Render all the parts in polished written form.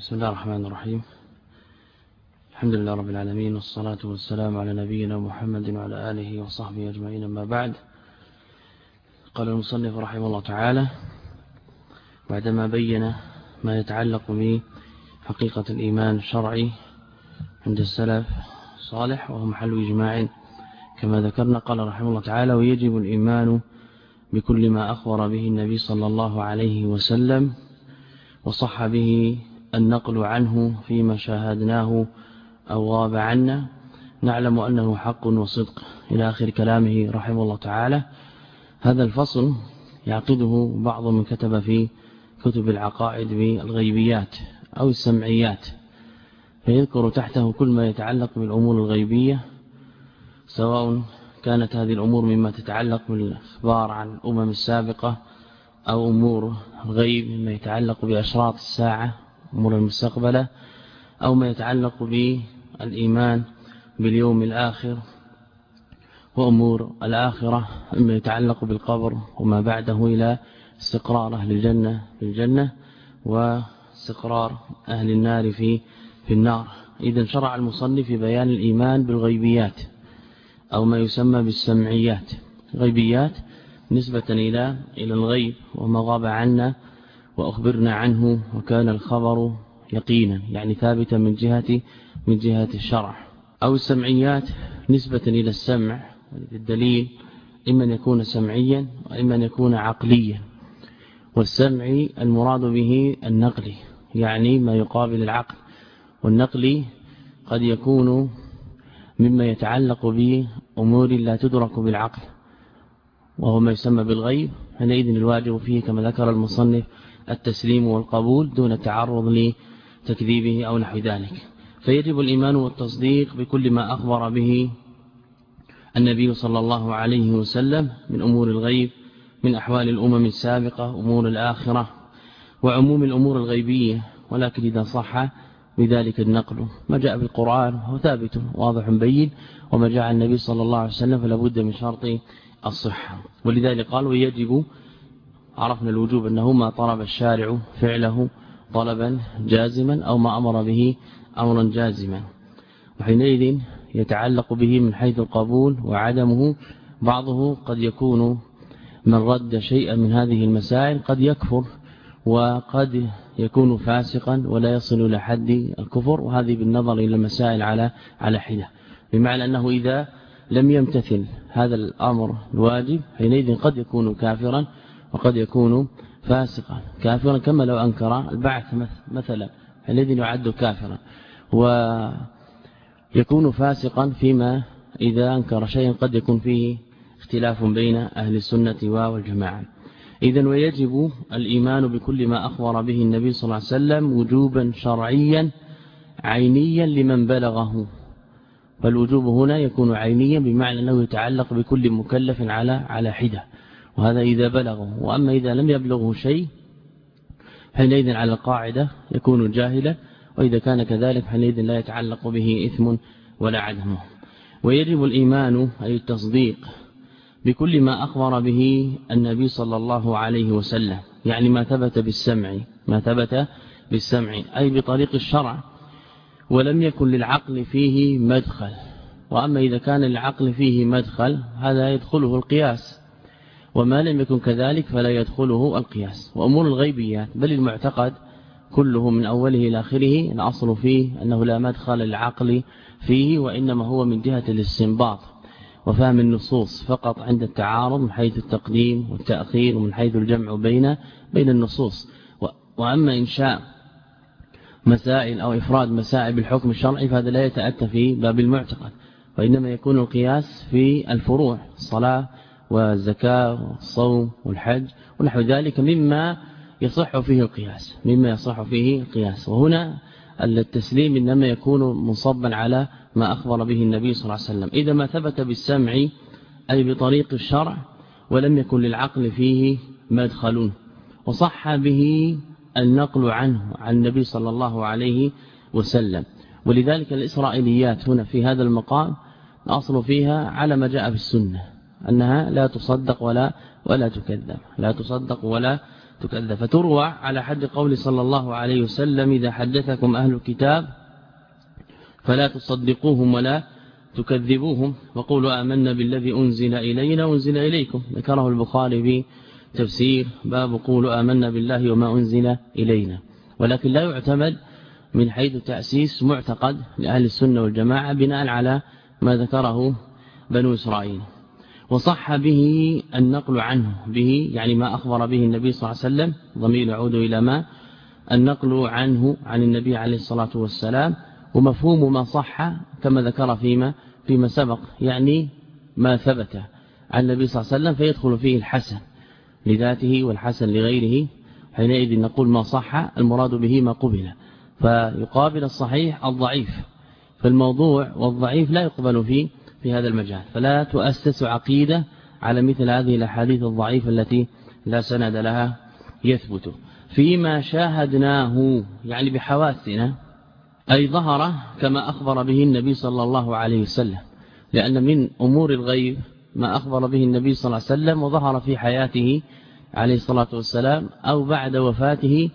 بسم الله الرحمن الرحيم. الحمد لله رب العالمين، والصلاة والسلام على نبينا محمد وعلى آله وصحبه أجمعين. أما بعد، قال المصنف رحمه الله تعالى بعدما بين ما يتعلق بحقيقة الإيمان الشرعي عند السلف الصالح وهو محل إجماع كما ذكرنا، قال رحمه الله تعالى: ويجب الإيمان بكل ما أخبر به النبي صلى الله عليه وسلم وصح به النقل عنه فيما شاهدناه أو غاب عنا، نعلم أنه حق وصدق، إلى آخر كلامه رحمه الله تعالى. هذا الفصل يعقده بعض من كتب في كتب العقائد بالغيبيات أو السمعيات، فيذكر تحته كل ما يتعلق بالأمور الغيبية، سواء كانت هذه الأمور مما تتعلق بالإخبار عن الأمم السابقة أو أمور الغيب مما يتعلق بأشراط الساعة أمور المستقبلة، أو ما يتعلق بالإيمان باليوم الآخر وأمور الآخرة مما يتعلق بالقبر وما بعده، إلى استقرار أهل الجنة في الجنة واستقرار أهل النار في النار. إذن شرع المصنف في بيان الإيمان بالغيبيات أو ما يسمى بالسمعيات. غيبيات نسبة إلى الغيب وما غاب عنا وأخبرنا عنه وكان الخبر يقينا، يعني ثابتا من جهة الشرع. أو السمعيات نسبة إلى السمع، الدليل إما أن يكون سمعيا وإما أن يكون عقليا. والسمعي المراد به النقلي، يعني ما يقابل العقل، والنقلي قد يكون مما يتعلق بأمور لا تدرك بالعقل وهو ما يسمى بالغيب. حينئذ الواجب فيه كما ذكر المصنف التسليم والقبول دون تعرض لتكذيبه أو نحو ذلك. فيجب الإيمان والتصديق بكل ما أخبر به النبي صلى الله عليه وسلم من أمور الغيب، من أحوال الأمم السابقة، أمور الآخرة، وعموم الأمور الغيبية، ولكن إذا صح بذلك النقل. ما جاء بالقرآن هو ثابت واضح بين، وما جاء النبي صلى الله عليه وسلم فلا بد من شرط الصحة. ولذلك قال: ويجب، عرفنا الوجوب أنه ما طلب الشارع فعله طلبا جازما أو ما أمر به أمرا جازما، وحينئذ يتعلق به من حيث القبول وعدمه. بعضه قد يكون من رد شيئا من هذه المسائل قد يكفر، وقد يكون فاسقا ولا يصل إلى حد الكفر، وهذه بالنظر إلى المسائل على حدة، بمعنى أنه إذا لم يمتثل هذا الأمر الواجب حينئذ قد يكون كافرا وقد يكون فاسقا. كافرا كما لو أنكر البعث مثلا، حينئذ يعد كافرا، ويكون فاسقا فيما إذا أنكر شيئا قد يكون فيه اختلاف بين أهل السنة والجماعة. إذن ويجب الإيمان بكل ما أخبر به النبي صلى الله عليه وسلم وجوبا شرعيا عينيا لمن بلغه. فالوجوب هنا يكون عينيا بمعنى أنه يتعلق بكل مكلف على حدة، وهذا إذا بلغه. وأما إذا لم يبلغه شيء حينئذ على القاعدة يكون جاهلا، وإذا كان كذلك حينئذ لا يتعلق به إثم ولا عدم. ويجب الإيمان أي التصديق بكل ما أخبر به النبي صلى الله عليه وسلم، يعني ما ثبت بالسمع أي بطريق الشرع، ولم يكن للعقل فيه مدخل. وأما إذا كان للعقل فيه مدخل هذا يدخله القياس، وما لم يكن كذلك فلا يدخله القياس. وأمور الغيبيات بل المعتقد كله من أوله إلى آخره الأصل فيه أنه لا مدخل للعقل فيه، وإنما هو من جهة الاستنباط وفهم النصوص فقط عند التعارض من حيث التقديم والتأخير ومن حيث الجمع بين النصوص. وأما إنشاء مسائل أو إفراد مسائل بالحكم الشرعي فهذا لا يتأتى في باب المعتقد، وإنما يكون القياس في الفروع، الصلاة والزكاة والصوم والحج ونحو ذلك مما يصح فيه القياس. وهنا التسليم إنما يكون منصبا على ما أخبر به النبي صلى الله عليه وسلم. إذا ما ثبت بالسمع أي بطريق الشرع ولم يكن للعقل فيه مدخل، وصح به النقل عنه عن النبي صلى الله عليه وسلم. ولذلك الإسرائيليات هنا في هذا المقام الأصل فيها على ما جاء في السنة، أنها لا تصدق ولا تكذب، لا تصدق ولا تكذب. فتروى على حد قول صلى الله عليه وسلم: إذا حدثكم أهل الكتاب فلا تصدقوهم ولا تكذبوهم وقولوا آمنا بالذي أنزل إلينا وأنزل إليكم. ذكره البخاري بتفسير باب قولوا آمنا بالله وما أنزل إلينا. ولكن لا يعتمد من حيث تأسيس معتقد لأهل السنة والجماعة بناء على ما ذكره بنو إسرائيل. وصح به النقل عنه، به يعني ما أخبر به النبي صلى الله عليه وسلم، ضمير يعود إلى ما النقل عنه عن النبي عليه الصلاة والسلام. ومفهوم ما صح كما ذكر فيما سبق، يعني ما ثبت عن النبي صلى الله عليه وسلم فيدخل فيه الحسن لذاته والحسن لغيره. حينئذ نقول ما صح المراد به ما قبل، فيقابل الصحيح الضعيف. فالموضوع والضعيف لا يقبل في هذا المجال، فلا تؤسس عقيدة على مثل هذه الأحاديث الضعيفة التي لا سند لها يثبت. فيما شاهدناه يعني بحواسنا، أي ظهر كما أخبر به النبي صلى الله عليه وسلم، لأن من أمور الغيب ما أخبر به النبي صلى الله عليه وسلم وظهر في حياته عليه الصلاة والسلام أو بعد وفاته،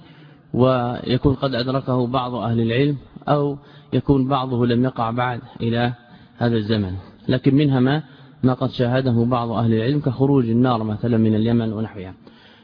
ويكون قد أدركه بعض أهل العلم أو يكون بعضه لم يقع بعد إلى هذا الزمن. لكن منها ما قد شاهده بعض أهل العلم كخروج النار مثلا من اليمن ونحوها.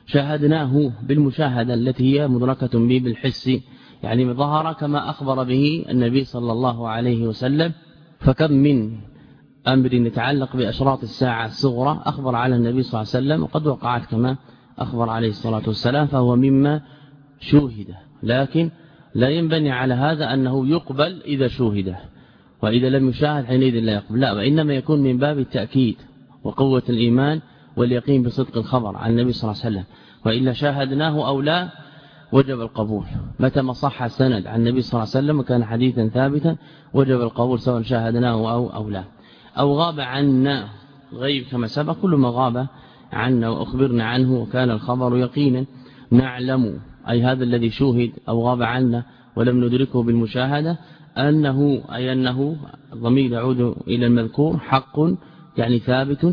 شاهدناه بالمشاهدة التي هي مدركة به بالحس، يعني ظهر كما أخبر به النبي صلى الله عليه وسلم. فكم من أمر يتعلق بأشراط الساعة الصغرى أخبر على النبي صلى الله عليه وسلم وقد وقعت كما أخبر عليه الصلاة والسلام، فهو مما شوهد. لكن لا ينبني على هذا أنه يقبل إذا شوهده، وإذا لم يشاهد حينئذ لا يقبل، لا، وإنما يكون من باب التأكيد وقوة الإيمان واليقين بصدق الخبر عن النبي صلى الله عليه وسلم. وإلا شاهدناه أو لا وجب القبول متى ما صح السند عن النبي صلى الله عليه وسلم وكان حديثا ثابتا، وجب القبول سواء شاهدناه أو لا. أو غاب عنا، غيب كما سبق كل ما غاب عنا وأخبرنا عنه وكان الخبر يقينا. نعلم أي هذا الذي شوهد أو غاب عنا ولم ندركه بالمشاهدة أنه ضمير يعود إلى المذكور حق يعني ثابت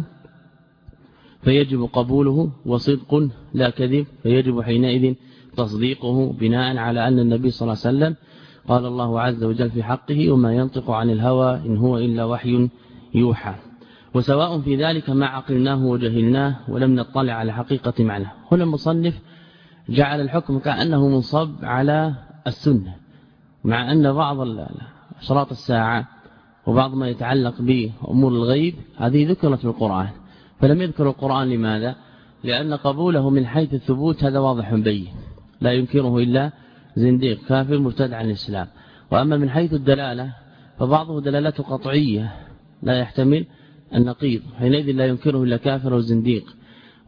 فيجب قبوله، وصدق لا كذب فيجب حينئذ تصديقه بناء على أن النبي صلى الله عليه وسلم قال الله عز وجل في حقه: وما ينطق عن الهوى إن هو إلا وحي يوحى. وسواء في ذلك ما عقلناه وجهلناه ولم نطلع على حقيقة معناه. هنا المصنف جعل الحكم كأنه منصب على السنة، مع أن بعض أشراط الساعة وبعض ما يتعلق بأمور الغيب هذه ذكرت في القرآن، فلم يذكر القرآن. لماذا؟ لأن قبوله من حيث الثبوت هذا واضح بين، لا ينكره إلا زنديق كافر مرتد عن الإسلام. وأما من حيث الدلالة فبعضه دلالته قطعية لا يحتمل النقيض، حينئذ لا ينكره إلا كافر وزنديق.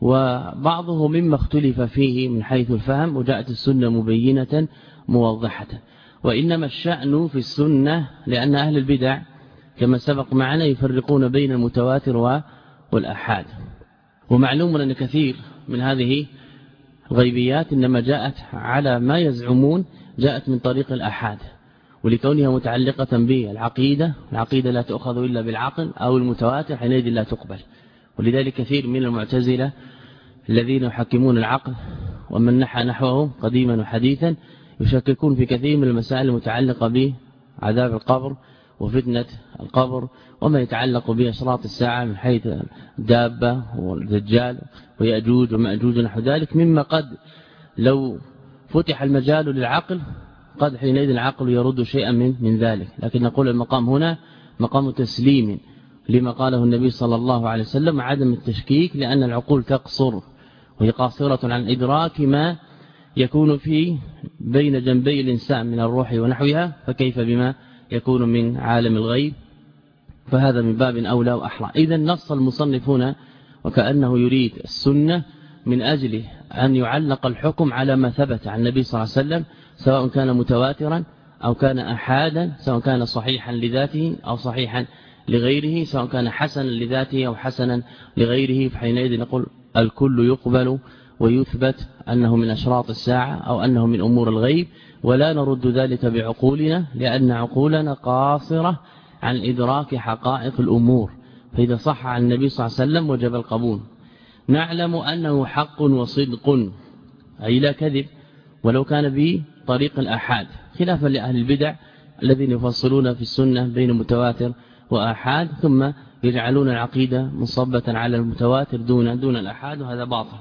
وبعضه مما اختلف فيه من حيث الفهم، وجاءت السنة مبينة موضحة. وإنما الشأن في السنة لأن أهل البدع كما سبق معنا يفرقون بين المتواتر والأحاد. ومعلوم أن كثير من هذه الغيبيات إنما جاءت على ما يزعمون جاءت من طريق الأحاد، ولكونها متعلقة بالعقيدة، العقيدة لا تأخذ إلا بالعقل، أو المتواتر حينئذ لا تقبل. ولذلك كثير من المعتزلة الذين يحكمون العقل ومن نحى نحوه قديما وحديثا يشككون في كثير من المسائل المتعلقة بعذاب القبر وفتنة القبر وما يتعلق بأشراط الساعة من حيث الدابة والدجال ويأجوج ومأجوج نحو ذلك، مما قد لو فتح المجال للعقل قد حينئذ العقل يرد شيئا من ذلك. لكن نقول المقام هنا مقام تسليم لما قاله النبي صلى الله عليه وسلم، عدم التشكيك، لأن العقول تقصر وهي قاصرة عن إدراك ما يكون في بين جنبي الإنسان من الروح ونحوها، فكيف بما يكون من عالم الغيب؟ فهذا من باب أولى وأحرى. إذا نص المصنف هنا وكأنه يريد السنة من أجل أن يعلق الحكم على ما ثبت عن النبي صلى الله عليه وسلم، سواء كان متواترا أو كان أحادا، سواء كان صحيحا لذاته أو صحيحا لغيره، سواء كان حسنا لذاته أو حسنا لغيره. فحينئذ نقول الكل يقبل ويثبت أنه من أشراط الساعة أو أنه من أمور الغيب، ولا نرد ذلك بعقولنا لأن عقولنا قاصرة عن إدراك حقائق الأمور. فإذا صح عن النبي صلى الله عليه وسلم وجب القبول. نعلم أنه حق وصدق، أي لا كذب، ولو كان بطريق الآحاد، خلافا لأهل البدع الذين يفصلون في السنة بين متواتر وآحاد ثم يجعلون العقيدة مصبة على المتواتر دون الآحاد، وهذا باطل.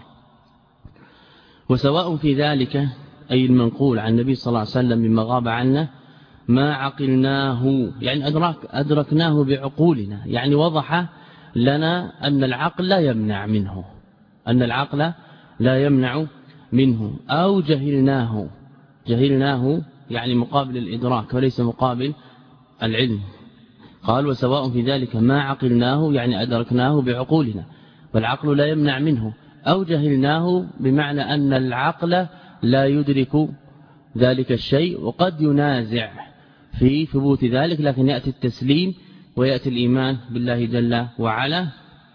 وسواء في ذلك أي المنقول عن النبي صلى الله عليه وسلم مما غاب عنا ما عقلناه، يعني أدركناه بعقولنا، يعني وضح لنا أن العقل لا يمنع منه، أن العقل لا يمنع منه، أو جهلناه يعني مقابل الإدراك وليس مقابل العلم. قال وسواء في ذلك ما عقلناه يعني أدركناه بعقولنا والعقل لا يمنع منه، أو جهلناه بمعنى أن العقل لا يدرك ذلك الشيء وقد ينازع في ثبوت ذلك، لكن يأتي التسليم ويأتي الإيمان بالله جل وعلا.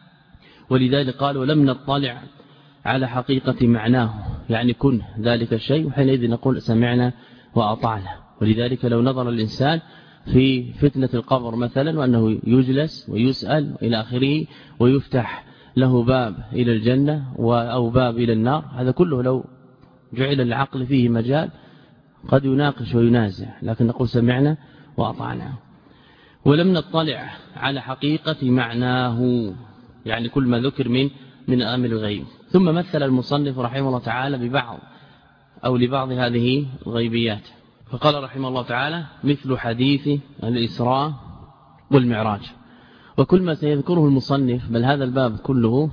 ولذلك قال ولم نطلع على حقيقة معناه، يعني كن ذلك الشيء، وحينئذ نقول سمعنا وأطعنا. ولذلك لو نظر الإنسان في فتنة القبر مثلا وأنه يجلس ويسأل إلى آخره ويفتح له باب إلى الجنة أو باب إلى النار، هذا كله لو جعل العقل فيه مجال قد يناقش وينازع، لكن نقول سمعنا وأطعنا. ولم نطلع على حقيقة معناه، يعني كل ما ذكر من أمر الغيب. ثم مثل المصنف رحمه الله تعالى ببعض أو لبعض هذه الغيبيات، فقال رحمه الله تعالى مثل حديث الإسراء والمعراج. وكل ما سيذكره المصنف بل هذا الباب كله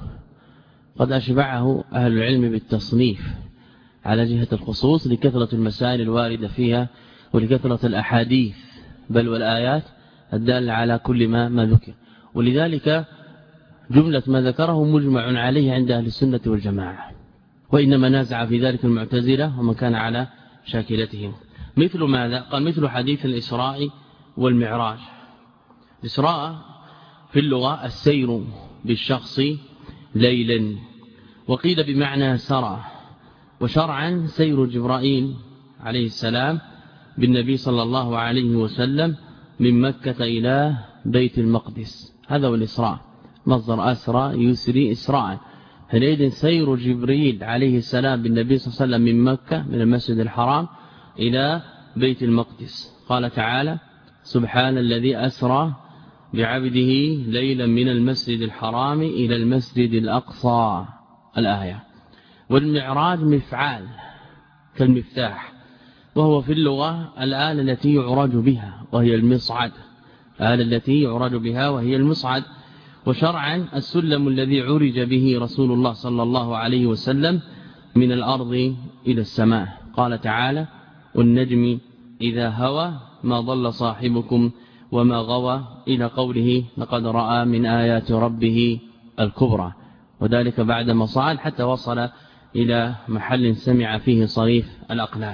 قد أشبعه أهل العلم بالتصنيف على جهة الخصوص لكثرة المسائل الواردة فيها ولكثرة الأحاديث بل والآيات الدالة على كل ما ذكر. ولذلك جملة ما ذكره مجمع عليه عند أهل السنة والجماعة، وإنما نازع في ذلك المعتزلة ومن كان على شاكلتهم. مثل ماذا؟ قال مثل حديث الإسراء والمعراج. الإسراء في اللغة السير بالشخص ليلا، وقيل بمعنى سرى، وشرعا سير جبرائيل عليه السلام بالنبي صلى الله عليه وسلم من مكة إلى بيت المقدس، هذا هو الإسراء، مصدر أسرى يسري إسراء. حينئذ سير جبريل عليه السلام بالنبي صلى الله عليه وسلم من مكة من المسجد الحرام إلى بيت المقدس. قال تعالى سبحان الذي أسرى بعبده ليلا من المسجد الحرام إلى المسجد الأقصى، الآية. والمعراج مفعال كالمفتاح، وهو في اللغة الآلة التي يعرج بها وهي المصعد، الآلة التي يعرج بها وهي المصعد. وشرعا السلم الذي عرج به رسول الله صلى الله عليه وسلم من الأرض إلى السماء. قال تعالى والنجم إذا هوى ما ضل صاحبكم وما غوى، إلى قوله لقد رأى من آيات ربه الكبرى، وذلك بعدما صعد حتى وصل إلى محل سمع فيه صريف الأقلام.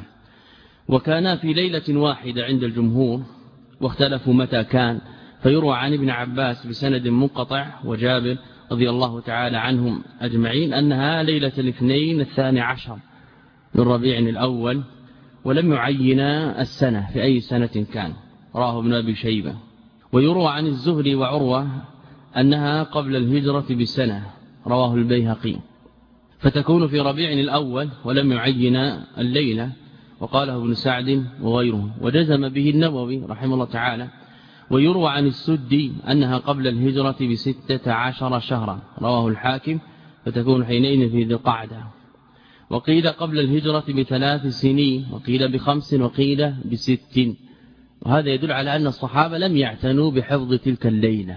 وكان في ليلة واحدة عند الجمهور، واختلفوا متى كان، فيروى عن ابن عباس بسند منقطع وجابر رضي الله تعالى عنهم أجمعين أنها ليلة الاثنين 12 من ربيع الأول، ولم يعين السنة في أي سنة كان، راه ابن أبي شيبة. ويروى عن الزهري وعروة أنها قبل الهجرة بسنة، رواه البيهقي، فتكون في ربيع الأول ولم يعين الليلة، وقاله ابن سعد وغيره، وجزم به النووي رحمه الله تعالى. ويروى عن السدي أنها قبل الهجرة ب16 شهرا، رواه الحاكم، فتكون حينئذ في ذي القعدة. وقيل قبل الهجرة ب3 سنين، وقيل ب5، وقيل ب6. وهذا يدل على أن الصحابة لم يعتنوا بحفظ تلك الليلة،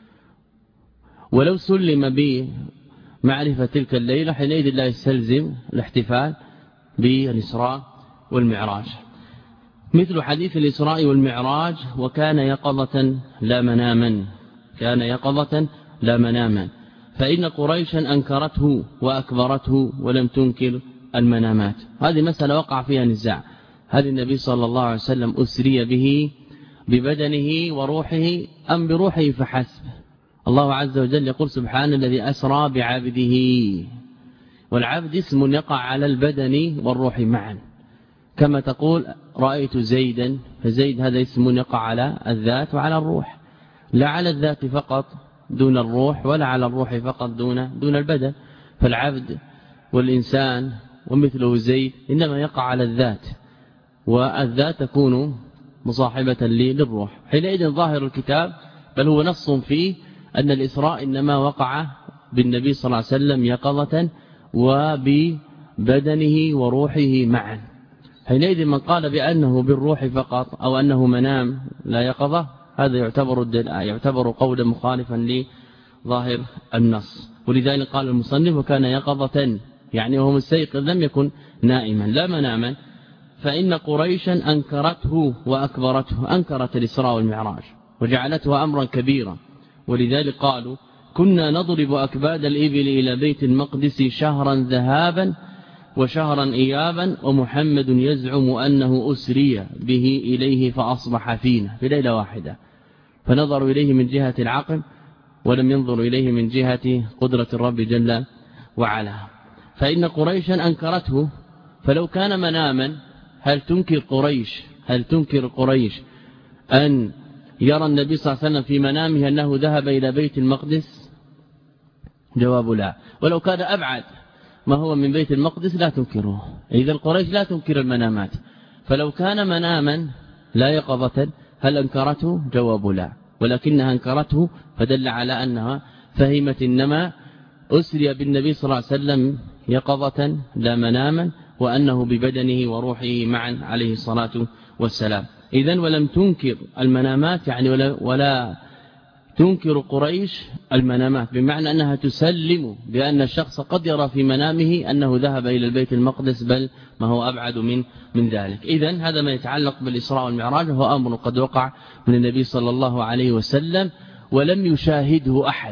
ولو سلم بمعرفة تلك الليلة حينئذ لا يستلزم الاحتفال بالإسراء والمعراج. مثل حديث الإسراء والمعراج وكان يقظة لا مناما، كان يقظة لا مناما، فإن قريشا أنكرته وأكبرته ولم تنكر المنامات. هذه مسألة وقع فيها نزاع، هل النبي صلى الله عليه وسلم أسري به ببدنه وروحه أم بروحه فحسب؟ الله عز وجل يقول سبحان الذي أسرى بعبده، والعبد اسم يقع على البدن والروح معا، كما تقول رأيت زيدا، فزيد هذا اسم يقع على الذات وعلى الروح، لا على الذات فقط دون الروح ولا على الروح فقط دون البدن. فالعبد والإنسان ومثله زيد إنما يقع على الذات، والذات تكون مصاحبة للروح. حينئذ ظاهر الكتاب بل هو نص فيه أن الإسراء إنما وقع بالنبي صلى الله عليه وسلم يقظة وببدنه وروحه معا. حينئذ من قال بأنه بالروح فقط أو أنه منام لا يقظة هذا يعتبر قولا مخالفا لظاهر النص. ولذلك قال المصنف وكان يقظة يعني وهو مستيقظ لم يكن نائما لا مناما. فإن قريشا أنكرته وأكبرته، أنكرت الإسراء والمعراج وجعلته أمرا كبيرا. ولذلك قالوا كنا نضرب أكباد الإبل إلى بيت المقدس شهرا ذهابا وشهرا إيابا ومحمد يزعم أنه أسري به إليه فأصبح فينا في ليلة واحدة. فنظروا إليه من جهة العقل ولم ينظروا إليه من جهة قدرة الرب جل وعلا. فإن قريشا أنكرته، فلو كان مناما هل تنكر قريش أن يرى النبي صلى الله عليه وسلم في منامه أنه ذهب إلى بيت المقدس؟ جواب لا. ولو كان أبعد ما هو من بيت المقدس لا تنكره. إذا قريش لا تنكر المنامات. فلو كان مناما لا يقظة هل أنكرته؟ جواب لا، ولكنها أنكرته فدل على أنها فهمت إنما أسري بالنبي صلى الله عليه وسلم يقظة لا مناما، وأنه ببدنه وروحه معا عليه الصلاة والسلام. إذن ولم تنكر المنامات يعني ولا تنكر قريش المنامات، بمعنى أنها تسلم بأن الشخص قد يرى في منامه أنه ذهب إلى البيت المقدس بل ما هو أبعد من ذلك. إذن هذا ما يتعلق بالإسراء والمعراج، وهو أمر قد وقع من النبي صلى الله عليه وسلم ولم يشاهده أحد،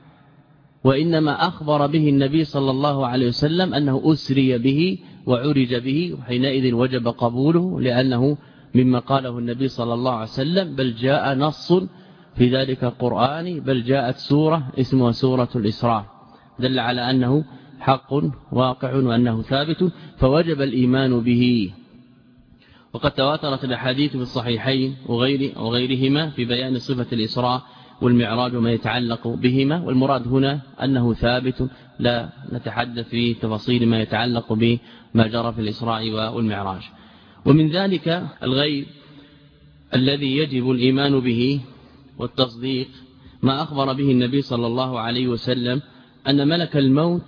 وإنما أخبر به النبي صلى الله عليه وسلم أنه أسري به وعرج به، وحينئذ وجب قبوله لأنه مما قاله النبي صلى الله عليه وسلم، بل جاء نص في ذلك القرآن، بل جاءت سورة اسمها سورة الإسراء دل على أنه حق واقع وأنه ثابت، فوجب الإيمان به. وقد تواترت الأحاديث في الصحيحين وغيرهما في بيان صفة الإسراء والمعراج وما يتعلق بهما، والمراد هنا أنه ثابت، لا نتحدث في تفاصيل ما يتعلق بما جرى في الإسراء والمعراج. ومن ذلك الغيب الذي يجب الإيمان به والتصديق ما أخبر به النبي صلى الله عليه وسلم أن ملك الموت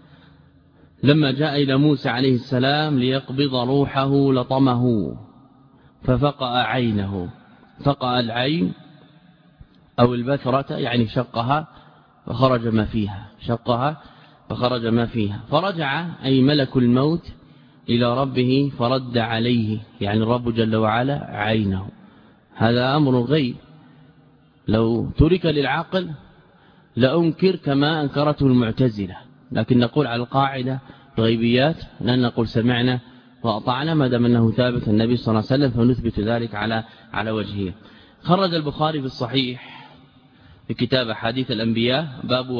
لما جاء إلى موسى عليه السلام ليقبض روحه لطمه ففقأ عينه، فقأ العين أو البثرة يعني شقها فخرج ما فيها، شقها فخرج ما فيها، فرجع أي ملك الموت إلى ربه فرد عليه يعني الرب جل وعلا عينه. هذا أمر غيب لو ترك للعقل لأنكر كما أنكرته المعتزلة، لكن نقول على القاعدة الغيبيات لأن نقول سمعنا وأطعنا ما دام أنه ثابت النبي صلى الله عليه وسلم فنثبت ذلك على وجهه. خرج البخاري في الصحيح في كتاب أحاديث الأنبياء باب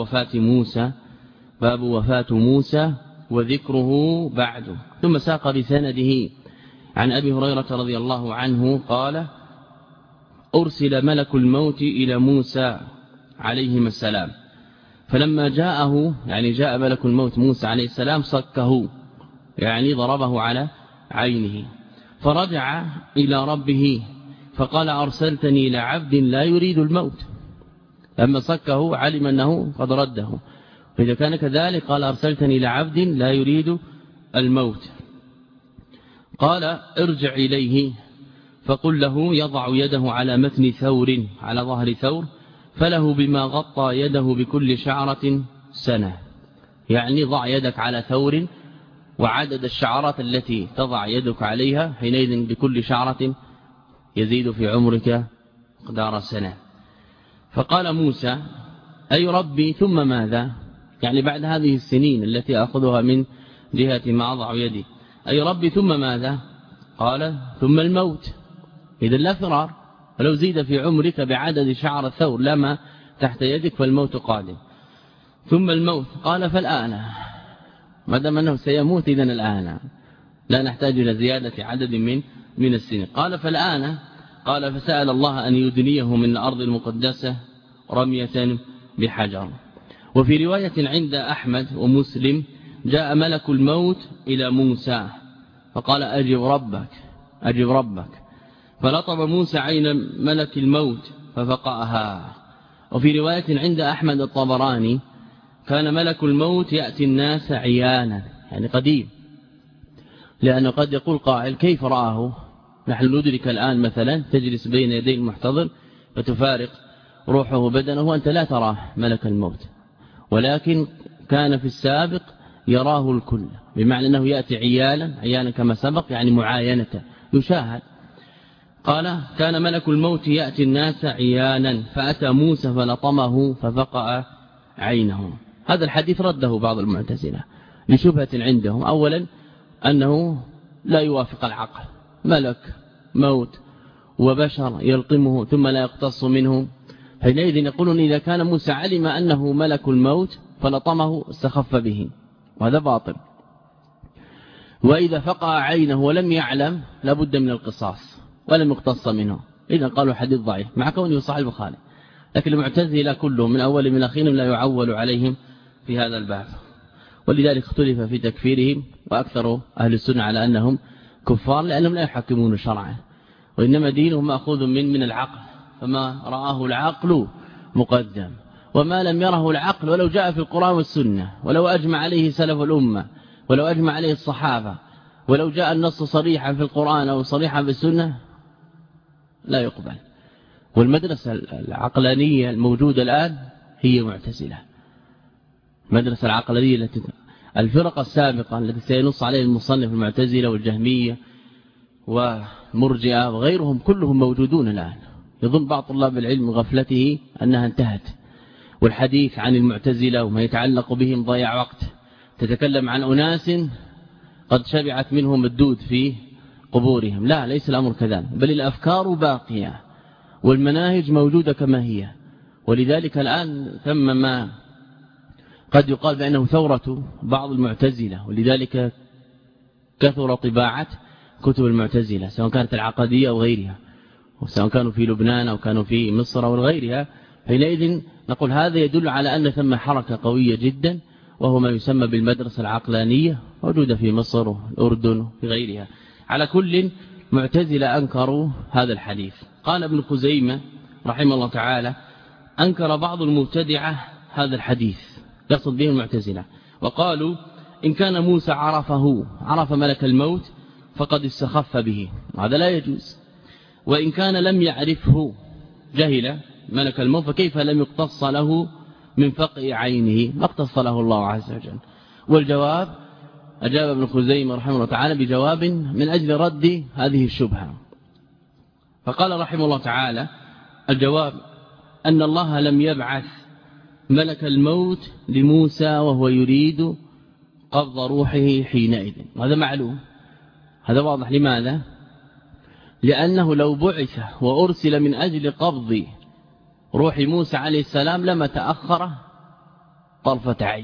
وفاة موسى وذكره بعده، ثم ساق بسنده عن أبي هريرة رضي الله عنه قال أرسل ملك الموت إلى موسى عليهما السلام، فلما جاءه يعني جاء ملك الموت موسى عليه السلام صكه يعني ضربه على عينه، فرجع إلى ربه فقال أرسلتني إلى عبد لا يريد الموت. لما صكه علم أنه قد رده، فإذا كان كذلك قال أرسلتني إلى عبد لا يريد الموت. قال ارجع إليه فقل له يضع يده على متن ثور على ظهر ثور فله بما غطى يده بكل شعرة سنة، يعني ضع يدك على ثور وعدد الشعرات التي تضع يدك عليها حينئذ بكل شعرة يزيد في عمرك مقدار سنة. فقال موسى أي ربي ثم ماذا؟ يعني بعد هذه السنين التي أخذها من جهة ما أضع يدي أي ربي ثم ماذا؟ قال ثم الموت. إذا لا فرار، فلو زيد في عمرك بعدد شعر الثور لما تحت يدك فالموت قادم. ثم الموت قال فالآن، ما دام أنه سيموت إذن الآن لا نحتاج إلى زيادة عدد من السنين. قال فالآن، قال فسأل الله أن يدنيه من الأرض المقدسة رمية بحجر. وفي رواية عند أحمد ومسلم جاء ملك الموت إلى موسى فقال أجب ربك فلطم موسى عين ملك الموت ففقأها. وفي رواية عند أحمد الطبراني كان ملك الموت يأتي الناس عيانا، يعني قديم، لأنه قد يقول قائل كيف رآه؟ نحن ندرك الآن مثلا تجلس بين يدي المحتضر فتفارق روحه بدنه وأنت لا تراه ملك الموت، ولكن كان في السابق يراه الكل، بمعنى أنه يأتي عيانا كما سبق، يعني معاينة يشاهد. قال كان ملك الموت يأتي الناس عيانا فأتى موسى فلطمه ففقأ عينه. هذا الحديث رده بعض المعتزلة لشبهة عندهم، أولا أنه لا يوافق العقل، ملك موت وبشر يلطمه ثم لا يقتص منه، حينئذ يقولون إذا كان موسى علم أنه ملك الموت فلطمه استخف به، وهذا باطل. وإذا فقع عينه ولم يعلم لابد من القصاص ولم يقتص منه، إذا قالوا حديث ضعيف مع كونه صحيح البخاري. لكن المعتزلة كلهم من أول من أخيرهم لا يعول عليهم في هذا الباب، ولذلك اختلف في تكفيرهم، وأكثر أهل السنة على أنهم كفار لأنهم لا يحكمون شرعا، وإنما دينهم مأخوذ من العقل، فما رآه العقل مقدم، وما لم يره العقل ولو جاء في القرآن والسنة، ولو أجمع عليه سلف الأمة، ولو أجمع عليه الصحابة، ولو جاء النص صريحا في القرآن أو صريحا في السنة لا يقبل. والمدرسة العقلانية الموجودة الآن هي معتزلة، المدرسة العقلانية التي الفرق السابقة التي سينص عليه المصنف، المعتزلة والجهمية والمرجئة وغيرهم كلهم موجودون الآن. يظن بعض طلاب العلم غفلته أنها انتهت، والحديث عن المعتزلة وما يتعلق بهم ضيع وقت. تتكلم عن أناس قد شبعت منهم الدود في قبورهم، لا، ليس الأمر كذلك، بل الأفكار باقية والمناهج موجودة كما هي. ولذلك الآن ثم ما قد يقال بأنه ثورة بعض المعتزلة، ولذلك كثر طباعة كتب المعتزلة سواء كانت العقدية أو غيرها، وسواء كانوا في لبنان أو كانوا في مصر أو غيرها. حينئذ نقول هذا يدل على أن ثم حركة قوية جدا، وهو ما يسمى بالمدرسة العقلانية، موجودة في مصر والأردن وفي غيرها. على كل معتزلة أنكروا هذا الحديث. قال ابن خزيمة رحمه الله تعالى أنكر بعض المبتدعة هذا الحديث، يقصد به المعتزلة، وقالوا إن كان موسى عرف ملك الموت فقد استخف به، هذا لا يجوز. وإن كان لم يعرفه جهل ملك الموت فكيف لم يقتص له من فقع عينه، ما اقتص له الله عز وجل. والجواب أجاب ابن خزيمة رحمه الله تعالى بجواب من أجل رد هذه الشبهة، فقال رحمه الله تعالى الجواب أن الله لم يبعث ملك الموت لموسى وهو يريد قبض روحه حينئذ، هذا معلوم، هذا واضح. لماذا؟ لأنه لو بعث وأرسل من أجل قبض روح موسى عليه السلام لما تأخر طرفة عين،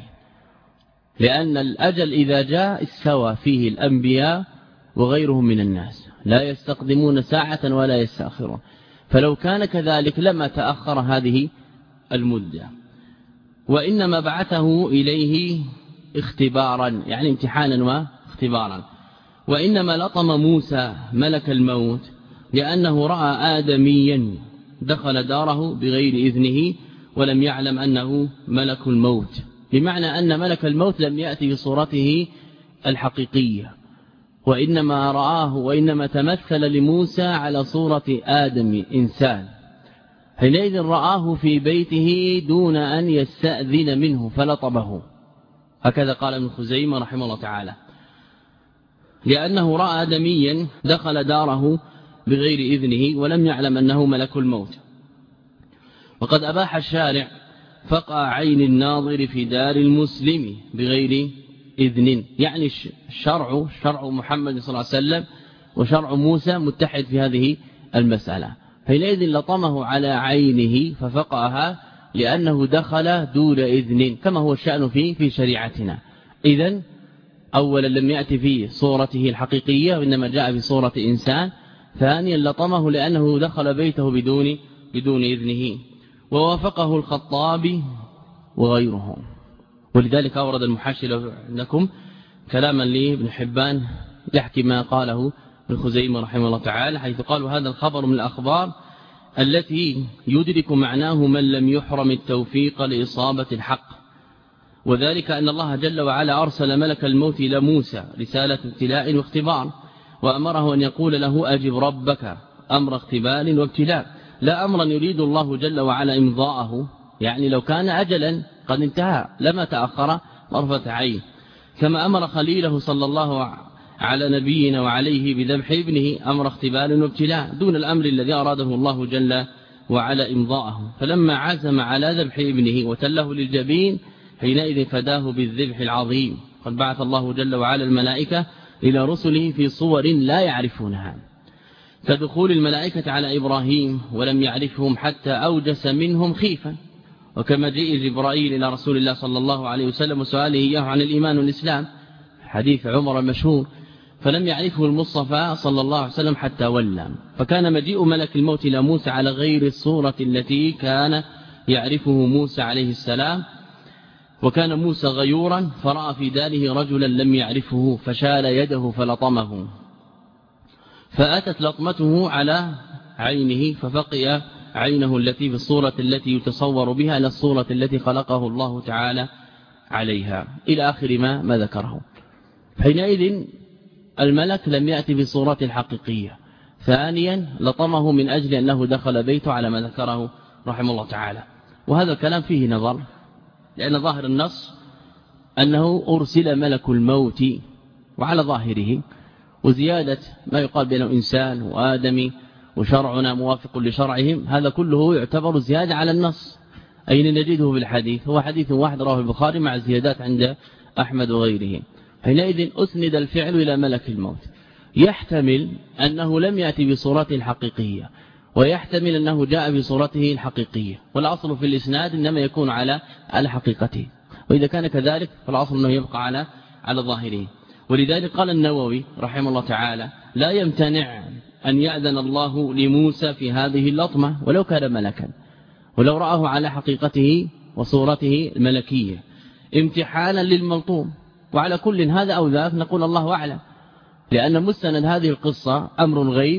لأن الأجل إذا جاء استوى فيه الأنبياء وغيرهم من الناس، لا يستقدمون ساعة ولا يستأخرون، فلو كان كذلك لما تأخر هذه المدة. وإنما بعثه إليه اختبارا، يعني امتحانا واختبارا. وإنما لطم موسى ملك الموت لأنه رأى آدميا دخل داره بغير إذنه ولم يعلم أنه ملك الموت، بمعنى أن ملك الموت لم يأتي بصورته الحقيقية، وإنما رآه وإنما تمثل لموسى على صورة آدم إنسان، حينئذ رآه في بيته دون أن يستأذن منه فلطمه. هكذا قال ابن خزيمة رحمه الله تعالى، لأنه رأى آدميا دخل داره بغير إذنه ولم يعلم أنه ملك الموت. وقد أباح الشارع فقع عين الناظر في دار المسلم بغير إذن، يعني شرع محمد صلى الله عليه وسلم وشرع موسى متحد في هذه المسألة، حينئذ لطمه على عينه ففقعها لأنه دخل دون إذن كما هو الشأن في شريعتنا. إذن أولا لم يأتي في صورته الحقيقية وإنما جاء في صورة إنسان. ثانيا لطمه لأنه دخل بيته بدون إذنه. ووافقه الخطابي وغيره. ولذلك أورد المحاشي لكم كلاما لابن حبان يحكي ما قاله ابن خزيمة رحمه الله تعالى، حيث قال هذا الخبر من الأخبار التي يدرك معناه من لم يحرم التوفيق لإصابة الحق، وذلك أن الله جل وعلا أرسل ملك الموت إلى موسى رسالة ابتلاء واختبار، وأمره أن يقول له أجب ربك أمر اختبار وابتلاء، لا أمرا يريد الله جل وعلا إمضاءه، يعني لو كان أجلا قد انتهى لما تأخر طرفة عين، كما أمر خليله صلى الله على نبينا وعليه بذبح ابنه أمر اختبار وابتلاء دون الأمر الذي أراده الله جل وعلا إمضاءه. فلما عزم على ذبح ابنه وتله للجبين حينئذ فداه بالذبح العظيم. قد بعث الله جل وعلا الملائكة إلى رسله في صور لا يعرفونها، كدخول الملائكة على إبراهيم ولم يعرفهم حتى أوجس منهم خيفا، وكما جاء جبرائيل إلى رسول الله صلى الله عليه وسلم وسؤاله إياه عن الإيمان والإسلام، حديث عمر المشهور، فلم يعرفه المصطفى صلى الله عليه وسلم حتى ولى. فكان مجيء ملك الموت إلى موسى على غير الصورة التي كان يعرفه موسى عليه السلام، وكان موسى غيورا فرأى في داره رجلا لم يعرفه فشال يده فلطمه، فأتت لطمته على عينه ففقئ عينه التي في الصورة التي يتصور بها إلى الصورة التي خلقه الله تعالى عليها إلى آخر ما ذكره. حينئذ الملك لم يأتي بصورة الحقيقية. ثانيا لطمه من أجل أنه دخل بيته على ما ذكره رحمه الله تعالى، وهذا الكلام فيه نظر، لأن ظاهر النص أنه أرسل ملك الموت وعلى ظاهره، وزيادة ما يقال بأنه إنسان وآدمي وشرعنا موافق لشرعهم، هذا كله يعتبر زيادة على النص. أين نجده بالحديث؟ هو حديث واحد رواه البخاري مع زيادات عند أحمد وغيره. حينئذ أسند الفعل إلى ملك الموت، يحتمل أنه لم يأتي بصورته الحقيقية، ويحتمل أنه جاء بصورته الحقيقية، والأصل في الإسناد إنما يكون على حقيقته، وإذا كان كذلك فالأصل أنه يبقى على ظاهره. ولذلك قال النووي رحمه الله تعالى لا يمتنع أن يأذن الله لموسى في هذه اللطمة ولو كان ملكا، ولو رآه على حقيقته وصورته الملكية امتحانا للملطوم. وعلى كل هذا أو ذاك نقول الله أعلم، لأن مستند هذه القصة أمر غيب،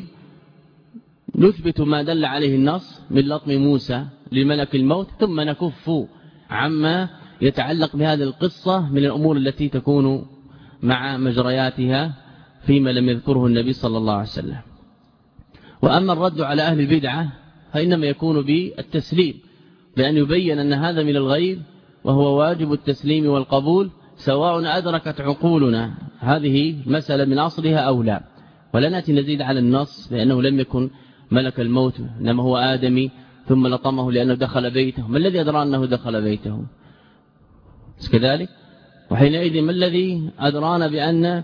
نثبت ما دل عليه النص من لطم موسى لملك الموت، ثم نكف عما يتعلق بهذه القصة من الأمور التي تكون مع مجرياتها فيما لم يذكره النبي صلى الله عليه وسلم. وأما الرد على أهل البدعة فإنما يكون بالتسليم، بأن يبين أن هذا من الغيب وهو واجب التسليم والقبول، سواء أدركت عقولنا هذه المسألة من أصلها أو لا، ولا نأتي نزيد على النص لأنه لم يكن ملك الموت إنما هو آدمي ثم لطمه لأنه دخل بيته. ما الذي أدرى أنه دخل بيته؟ كذلك. وحينئذ ما الذي أدرانا بأن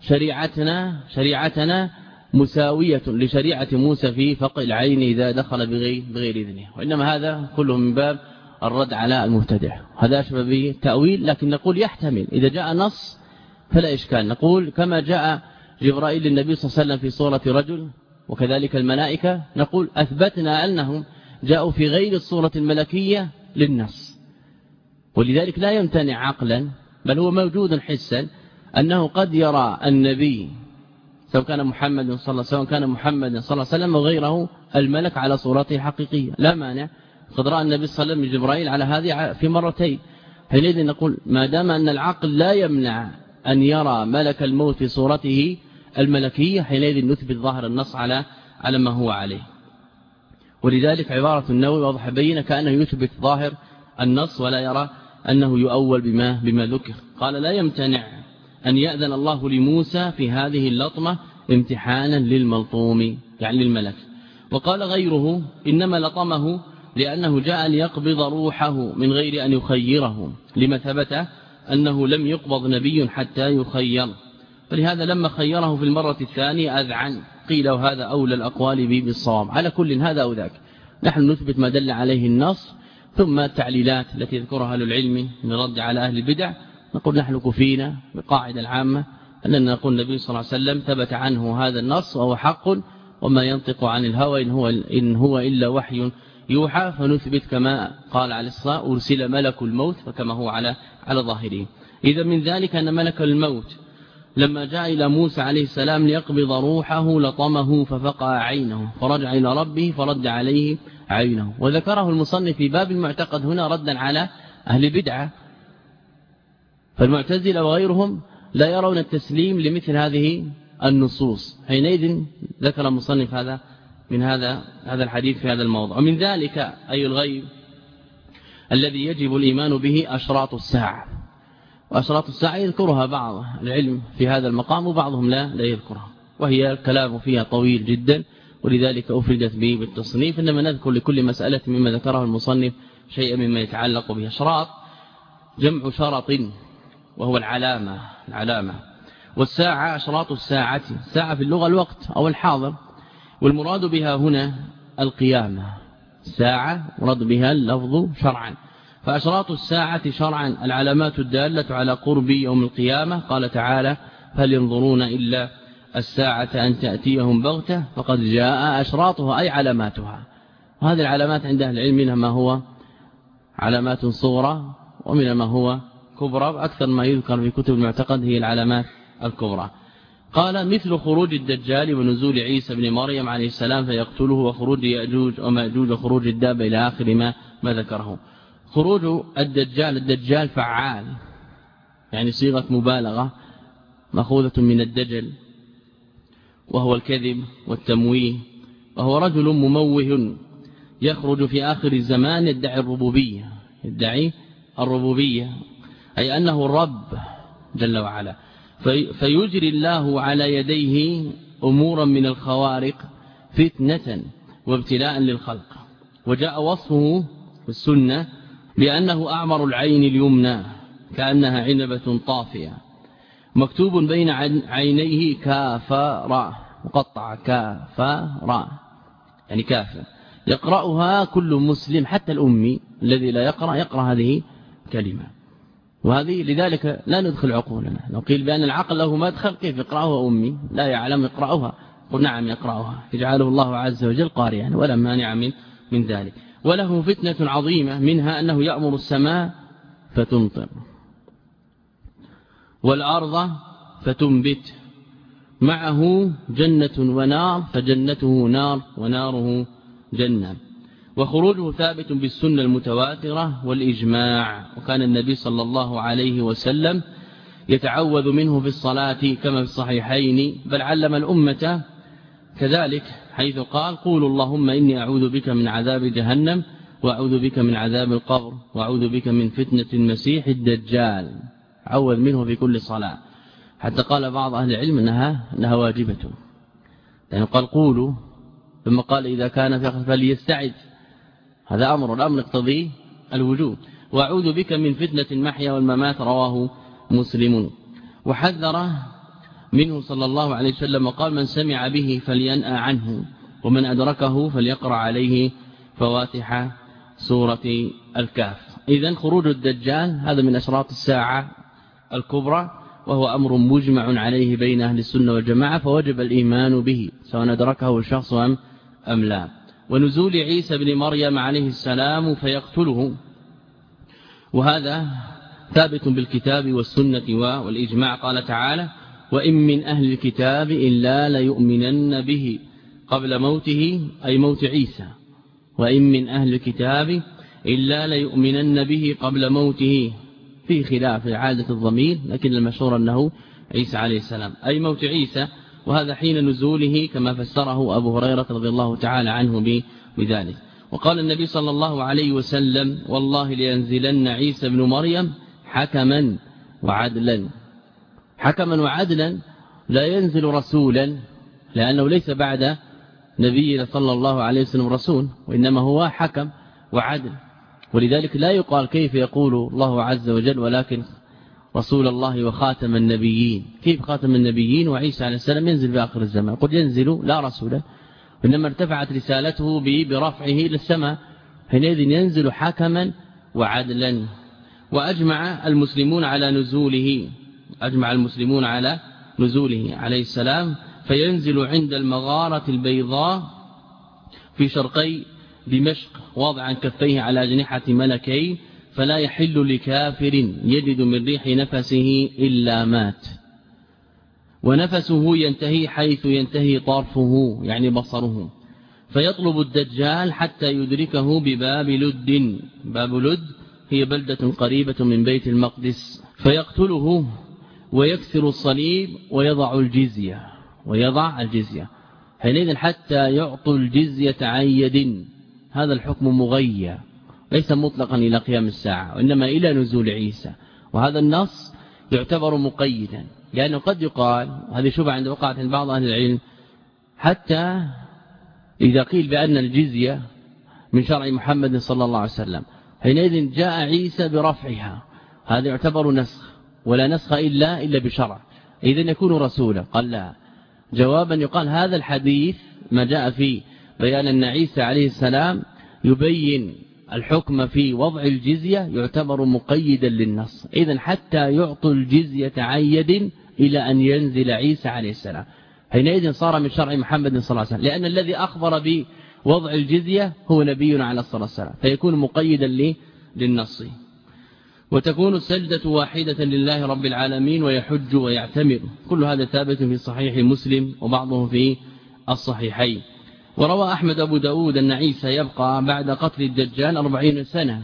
شريعتنا مساوية لشريعة موسى في فقع العين إذا دخل بغير إذنه؟ وإنما هذا كله من باب الرد على المبتدع، هذا أشبه بالتأويل. لكن نقول يحتمل إذا جاء نص فلا إشكال، نقول كما جاء جبرائيل للنبي صلى الله عليه وسلم في صورة رجل وكذلك الملائكة، نقول أثبتنا أنهم جاءوا في غير الصورة الملكية للنص. ولذلك لا يمتنع عقلا بل هو موجود حسا أنه قد يرى النبي سواء كان محمد صلى الله عليه وسلم وغيره الملك على صورته الحقيقية، لا مانع. قد رأى النبي صلى الله عليه وسلم جبرائيل على هذه في مرتين. حينئذ نقول ما دام أن العقل لا يمنع أن يرى ملك الموت في صورته الملكية، حينئذ نثبت ظاهر النص على ما هو عليه. ولذلك عبارة النووي واضح بينه كأنه يثبت ظاهر النص ولا يرى أنه يؤول بما ذكر. قال لا يمتنع أن يأذن الله لموسى في هذه اللطمة امتحانا للملطوم يعني للملك. وقال غيره إنما لطمه لأنه جاء ليقبض روحه من غير أن يخيره، لما ثبت أنه لم يقبض نبي حتى يخير، فلهذا لما خيره في المرة الثانية أذعن. قيل وهذا أولى الأقوال بالصواب. على كل هذا أو ذاك نحن نثبت ما دل عليه النص، ثم التعليلات التي يذكرها أهل العلم من رد على أهل البدع نقول نحن كفينا بالقاعدة العامة أننا نقول النبي صلى الله عليه وسلم ثبت عنه هذا النص وهو حق، وما ينطق عن الهوى إن هو إلا وحي يوحى فنثبت كما قال عليه الصلاة أرسل ملك الموت فكما هو على ظاهره. إذا من ذلك أن ملك الموت لما جاء إلى موسى عليه السلام ليقبض روحه لطمه ففقع عينه فرجع إلى ربه فرد عليه عينه. وذكره المصنف في باب المعتقد هنا ردا على أهل البدعة، فالمعتزلة وغيرهم لا يرون التسليم لمثل هذه النصوص. حينئذ ذكر المصنف هذا من هذا الحديث في هذا الموضوع. ومن ذلك أي الغيب الذي يجب الإيمان به أشراط الساعة. وأشراط الساعة يذكرها بعض العلم في هذا المقام وبعضهم لا يذكرها، وهي الكلام فيها طويل جدا ولذلك أفردت به بالتصنيف، إنما نذكر لكل مسألة مما ذكره المصنف شيئا مما يتعلق بها. أشراط جمع شرط وهو العلامة. والساعة أشراط الساعة، الساعة في اللغة الوقت أو الحاضر، والمراد بها هنا القيامة. الساعة مراد بها اللفظ شرعا. فأشراط الساعة شرعا العلامات الدالة على قرب يوم القيامة. قال تعالى هل ينظرون إلا الساعة أن تأتيهم بغتة فقد جاء أشراطها أي علاماتها. وهذه العلامات عند أهل العلم منها ما هو علامات صغرى ومنها ما هو كبرى، أكثر ما يذكر في كتب المعتقد هي العلامات الكبرى. قال مثل خروج الدجال ونزول عيسى بن مريم عليه السلام فيقتله وخروج يأجوج ومأجوج وخروج الدابة إلى آخر ما ذكره. خروج الدجال فعال، يعني صيغة مبالغة مأخوذة من الدجل وهو الكذب والتمويه، وهو رجل مموه يخرج في آخر الزمان يدعي الربوبية أي أنه الرب جل وعلا، فيجري الله على يديه أمورا من الخوارق فتنة وابتلاء للخلق. وجاء وصفه في السنة بأنه أعمر العين اليمنى كأنها عنبة طافية، مكتوب بين عينيه كافر مقطع كافر يعني كافر، يقرأها كل مسلم حتى الأمي الذي لا يقرأ هذه كلمة. وهذه لذلك لا ندخل عقولنا. لو قيل بأن العقل له مدخل كيف يقرأها أمي لا يعلم يقرأها؟ قل نعم يقرأها، يجعله الله عز وجل قارئا ولا مانع من ذلك. وله فتنة عظيمة منها أنه يأمر السماء فتمطر والأرض فتنبت، معه جنة ونار فجنته نار وناره جنة. وخروجه ثابت بالسنة المتواترة والإجماع. وكان النبي صلى الله عليه وسلم يتعوذ منه في الصلاة كما في الصحيحين، بل علم الأمة كذلك حيث قال قولوا اللهم إني أعوذ بك من عذاب جهنم وأعوذ بك من عذاب القبر وأعوذ بك من فتنة المسيح الدجال. عوذ منه في كل صلاة، حتى قال بعض أهل العلم أنها واجبة، لأنه قال قولوا ثم قال إذا كان فليستعد، هذا الأمر يقتضي الوجوب. وأعوذ بك من فتنة المحيا والممات رواه مسلم. وحذر منه صلى الله عليه وسلم وقال من سمع به فلينأى عنه ومن أدركه فليقرأ عليه فواتح سورة الكهف. إذن خروج الدجال هذا من أشراط الساعة الكبرى، وهو أمر مجمع عليه بين أهل السنة والجماعة، فوجب الإيمان به سواء أدركه الشخص أم لا. ونزول عيسى بن مريم عليه السلام فيقتله، وهذا ثابت بالكتاب والسنة والإجماع. قال تعالى وإن من أهل الكتاب إلا ليؤمنن به قبل موته أي موت عيسى، وإن من أهل الكتاب إلا ليؤمنن به قبل موته، في خلاف عادة الضمير لكن المشهور أنه عيسى عليه السلام أي موت عيسى، وهذا حين نزوله كما فسره أبو هريرة رضي الله تعالى عنه بذلك. وقال النبي صلى الله عليه وسلم والله لينزلن عيسى بن مريم حكما وعدلا، لا ينزل رسولا لأنه ليس بعد نبينا صلى الله عليه وسلم رسول، وإنما هو حكم وعدل. ولذلك لا يقال كيف يقول الله عز وجل ولكن رسول الله وخاتم النبيين. كيف خاتم النبيين وعيسى عليه السلام ينزل في آخر الزمان؟ قد ينزل لا رسولا، وإنما ارتفعت رسالته برفعه إلى السماء، حينئذ ينزل حكما وعدلا. وأجمع المسلمون على نزوله عليه السلام، فينزل عند المغارة البيضاء في شرقي دمشق واضعا كفيه على أجنحة ملكين فلا يحل لكافر يجد من ريح نفسه إلا مات، ونفسه ينتهي حيث ينتهي طرفه يعني بصره، فيطلب الدجال حتى يدركه بباب لد. باب لد هي بلدة قريبة من بيت المقدس، فيقتله ويكسر الصليب ويضع الجزية حينئذ حتى يعطوا الجزية عن يد. هذا الحكم مغير ليس مطلقا إلى قيام الساعة وإنما إلى نزول عيسى، وهذا النص يعتبر مقيدا، لأنه قد يقال هذه شبهة عند وقعت بعض أهل العلم حتى إذا قيل بأن الجزية من شرع محمد صلى الله عليه وسلم حينئذ جاء عيسى برفعها، هذا يعتبر نسخ، ولا نسخ إلا بشرع، إذن يكون رسولا. قال لا، جوابا يقال هذا الحديث ما جاء فيه بيان أن عيسى عليه السلام يبين الحكم في وضع الجزية يعتبر مقيدا للنص، إذن حتى يعطوا الجزية عن يد إلى أن ينزل عيسى عليه السلام، حينئذ صار من شرع محمد صلى الله عليه وسلم، لأن الذي أخبر بوضع الجزية هو نبينا عليه الصلاة والسلام، فيكون مقيدا للنص. وتكون السجدة واحدة لله رب العالمين ويحج ويعتمر، كل هذا ثابت في صحيح مسلم وبعضه في الصحيحين. وروى أحمد أبو داود أن عيسى يبقى بعد قتل الدجال 40 سنة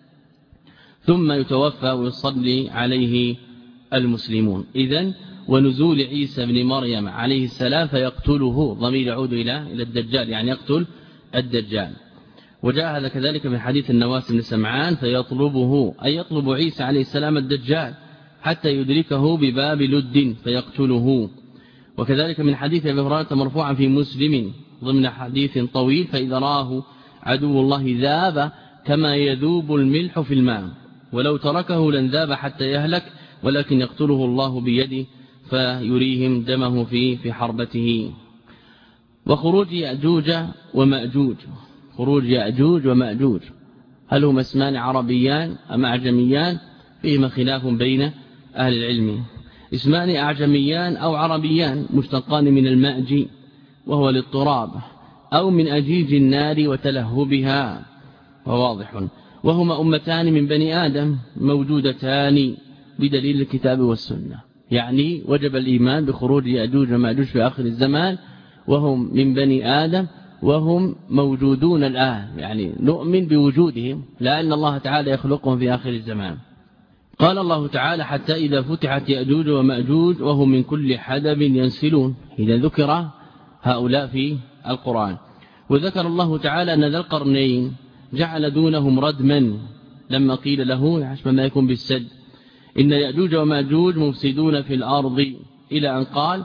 ثم يتوفى ويصلي عليه المسلمون. إذن ونزول عيسى بن مريم عليه السلام فيقتله، ضمير يعود إلى الدجال يعني يقتل الدجال. وجاء هذا كذلك من حديث النواس بن سمعان فيطلبه أي يطلب عيسى عليه السلام الدجال حتى يدركه بباب لد فيقتله. وكذلك من حديث أبي هريرة مرفوعا في مسلم ضمن حديث طويل فإذا راه عدو الله ذاب كما يذوب الملح في الماء ولو تركه لن ذاب حتى يهلك ولكن يقتله الله بيده فيريهم دمه في حربته. وخروج يأجوج ومأجوج، خروج يأجوج ومأجوج هل هما اسمان عربيان أم أعجميان؟ فيهما خلاف بين أهل العلم. اسمان أعجميان أو عربيان مشتقان من المأج وهو الاضطراب، أو من أجيج النار وتلهبها، وواضح. وهما أمتان من بني آدم موجودتان بدليل الكتاب والسنة، يعني وجب الإيمان بخروج يأجوج ومأجوج في آخر الزمان، وهم من بني آدم وهم موجودون الآن، يعني نؤمن بوجودهم لأن الله تعالى يخلقهم في آخر الزمان. قال الله تعالى حتى إذا فتحت يأجوج ومأجوج وهم من كل حدب ينسلون، إذا ذكر هؤلاء في القرآن. وذكر الله تعالى أن ذا القرنين جعل دونهم ردما لما قيل له حسب ما يكون بالسد إن يأجوج ومأجوج مفسدون في الأرض، إلى أن قال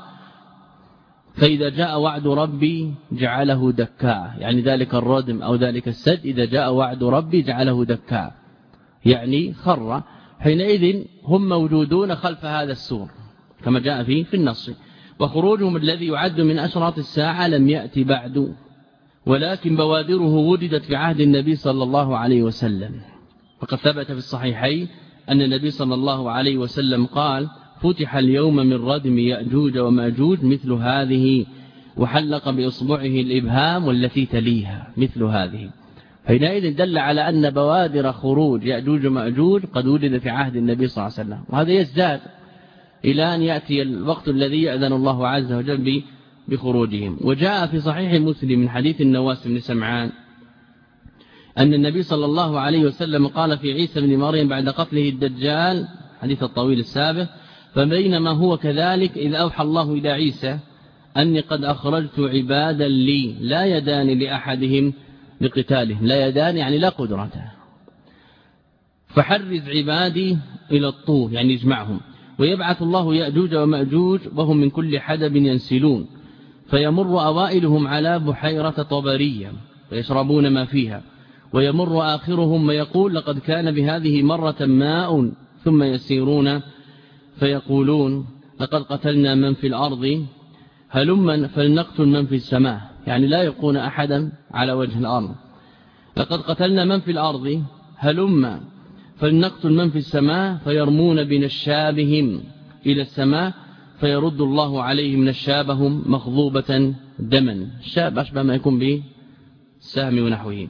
فإذا جاء وعد ربي جعله دكاء، يعني ذلك الردم أو ذلك السد إذا جاء وعد ربي جعله دكاء يعني خر، حينئذ هم موجودون خلف هذا السور كما جاء في النص. وخروجهم الذي يعد من أشراط الساعة لم يأتي بعد، ولكن بوادره وجدت في عهد النبي صلى الله عليه وسلم. فقد ثبت في الصحيحين أن النبي صلى الله عليه وسلم قال فتح اليوم من ردم يأجوج ومأجوج مثل هذه، وحلق بإصبعه الإبهام والتي تليها مثل هذه، حينئذ دل على أن بوادر خروج يأجوج ومأجوج قد وجد في عهد النبي صلى الله عليه وسلم، وهذا يزداد إلى أن يأتي الوقت الذي يأذن الله عز وجل بخروجهم. وجاء في صحيح مسلم من حديث النواس بن سمعان أن النبي صلى الله عليه وسلم قال في عيسى بن مريم بعد قتله الدجال، حديث الطويل السابق، فبينما هو كذلك إذ أوحى الله إلى عيسى أني قد أخرجت عبادا لي لا يدان لأحدهم لقتالهم، لا يدان يعني لا قدرة، فحرز عبادي إلى الطور يعني يجمعهم، ويبعث الله يأجوج ومأجوج وهم من كل حدب ينسلون، فيمر أوائلهم على بحيرة طبرية فيشربون ما فيها، ويمر آخرهم ويقول لقد كان بهذه مرة ماء، ثم يسيرون فيقولون لقد قتلنا من في الأرض هلما فلنقتل من في السماء، يعني لا يبقون أحدا على وجه الأرض، لقد قتلنا من في الأرض هلما فلنقتل من في السماء، فيرمون بنشابهم إلى السماء فيرد الله عليهم نشابهم مخضوبة دما، الشاب أشبه ما يكون به السهم ونحوه،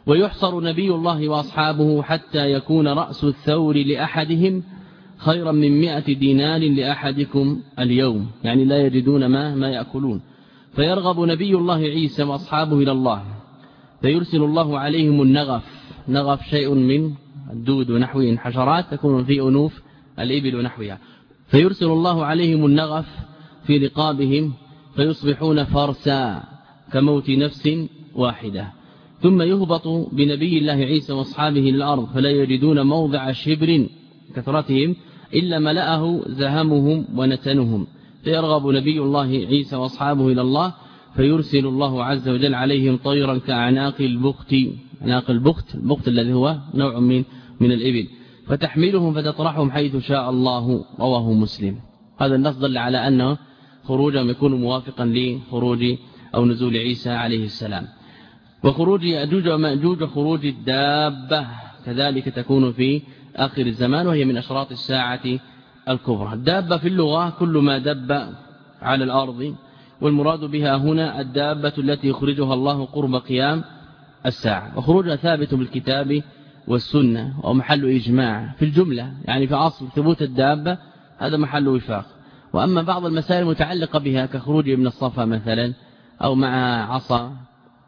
ويحصر نبي الله وأصحابه حتى يكون رأس الثور لأحدهم خيرا من 100 دينار لأحدكم اليوم، يعني لا يجدون ما يأكلون. فيرغب نبي الله عيسى وأصحابه إلى الله، فيرسل الله عليهم النغف. نغف شيء من الدود ونحوه، حشرات تكون في أنوف الإبل ونحوها. فيرسل الله عليهم النغف في رقابهم فيصبحون فرسا كموت نفس واحدة. ثم يهبط بنبي الله عيسى واصحابه للأرض فلا يجدون موضع شبر كثرتهم إلا ملأه زهمهم ونتنهم. فيرغب نبي الله عيسى واصحابه إلى الله، فيرسل الله عز وجل عليهم طيرا كأعناق البخت. أعناق البخت الذي هو نوع من الإبل، فتحملهم فتطرحهم حيث شاء الله. رواه مسلم. هذا النص دل على أنه خروجهم يكون موافقا لخروج أو نزول عيسى عليه السلام. وخروج يأجوج ومأجوج وخروج الدابة كذلك تكون في آخر الزمان، وهي من أشراط الساعة الكبرى. الدابة في اللغة كل ما دب على الأرض، والمراد بها هنا الدابة التي يخرجها الله قرب قيام الساعة. وخروجها ثابت بالكتاب والسنة ومحل إجماع في الجملة، يعني في أصل ثبوت الدابة هذا محل وفاق. وأما بعض المسائل المتعلقة بها كخروج ابن الصفا مثلا أو مع عصا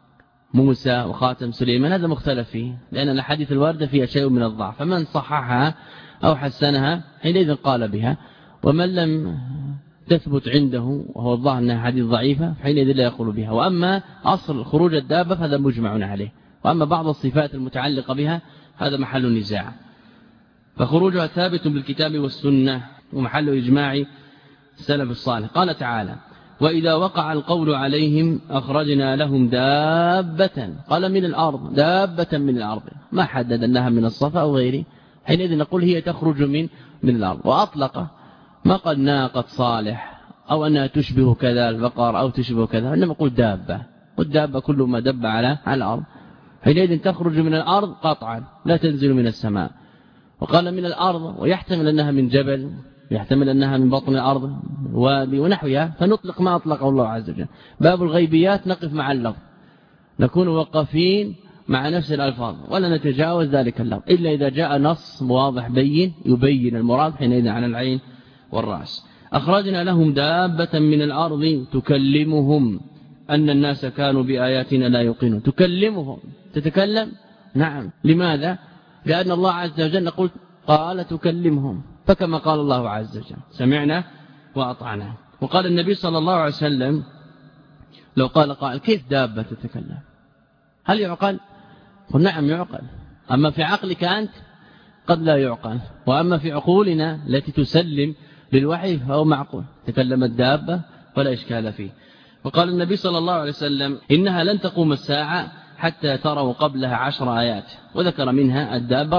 موسى وخاتم سليمان هذا مختلف فيه، لأن الحديث الواردة فيها شيء من الضعف، فمن صححها أو حسنها حينئذ قال بها، ومن لم تثبت عنده وهو الظاهر أنها حديث ضعيفة حينئذ لا يقول بها. وأما أصل خروج الدابة فهذا مجمع عليه، وأما بعض الصفات المتعلقة بها هذا محل نزاع. فخروجها ثابت بالكتاب والسنة ومحل إجماع السلف الصالح. قال تعالى: وإذا وقع القول عليهم أخرجنا لهم دابة، قال من الأرض، دابة من الأرض، ما حدد أنها من الصفا أو غيره، حينئذ نقول هي تخرج من الأرض. وأطلق ما قال ناقة صالح أو أنها تشبه كذا البقر أو تشبه كذا، إنما قل دابة، والدابة كل ما دب على الأرض، حينئذ تخرج من الأرض قطعا لا تنزل من السماء. وقال من الأرض، ويحتمل أنها من جبل، يحتمل أنها من بطن الأرض وادي ونحوها، فنطلق ما أطلقه الله عز وجل. باب الغيبيات نقف مع اللفظ، نكون وقفين مع نفس الألفاظ ولا نتجاوز ذلك اللفظ إلا إذا جاء نص واضح بين يبين المراد، حينئذ عن العين والرأس. أخرجنا لهم دابة من الأرض تكلمهم أن الناس كانوا بآياتنا لا يوقنون. تكلمهم، تتكلم، نعم. لماذا؟ لأن الله عز وجل نقول قال تكلمهم، فكما قال الله عز وجل سمعنا وأطعنا. وقال النبي صلى الله عليه وسلم لو قال قائل كيف دابة تتكلم، هل يعقل؟ قل نعم يعقل، أما في عقلك أنت قد لا يعقل، وأما في عقولنا التي تسلم للوحي فهو معقول. تكلم الدابة ولا إشكال فيه. وقال النبي صلى الله عليه وسلم إنها لن تقوم الساعة حتى تروا قبلها 10 آيات، وذكر منها الدابة.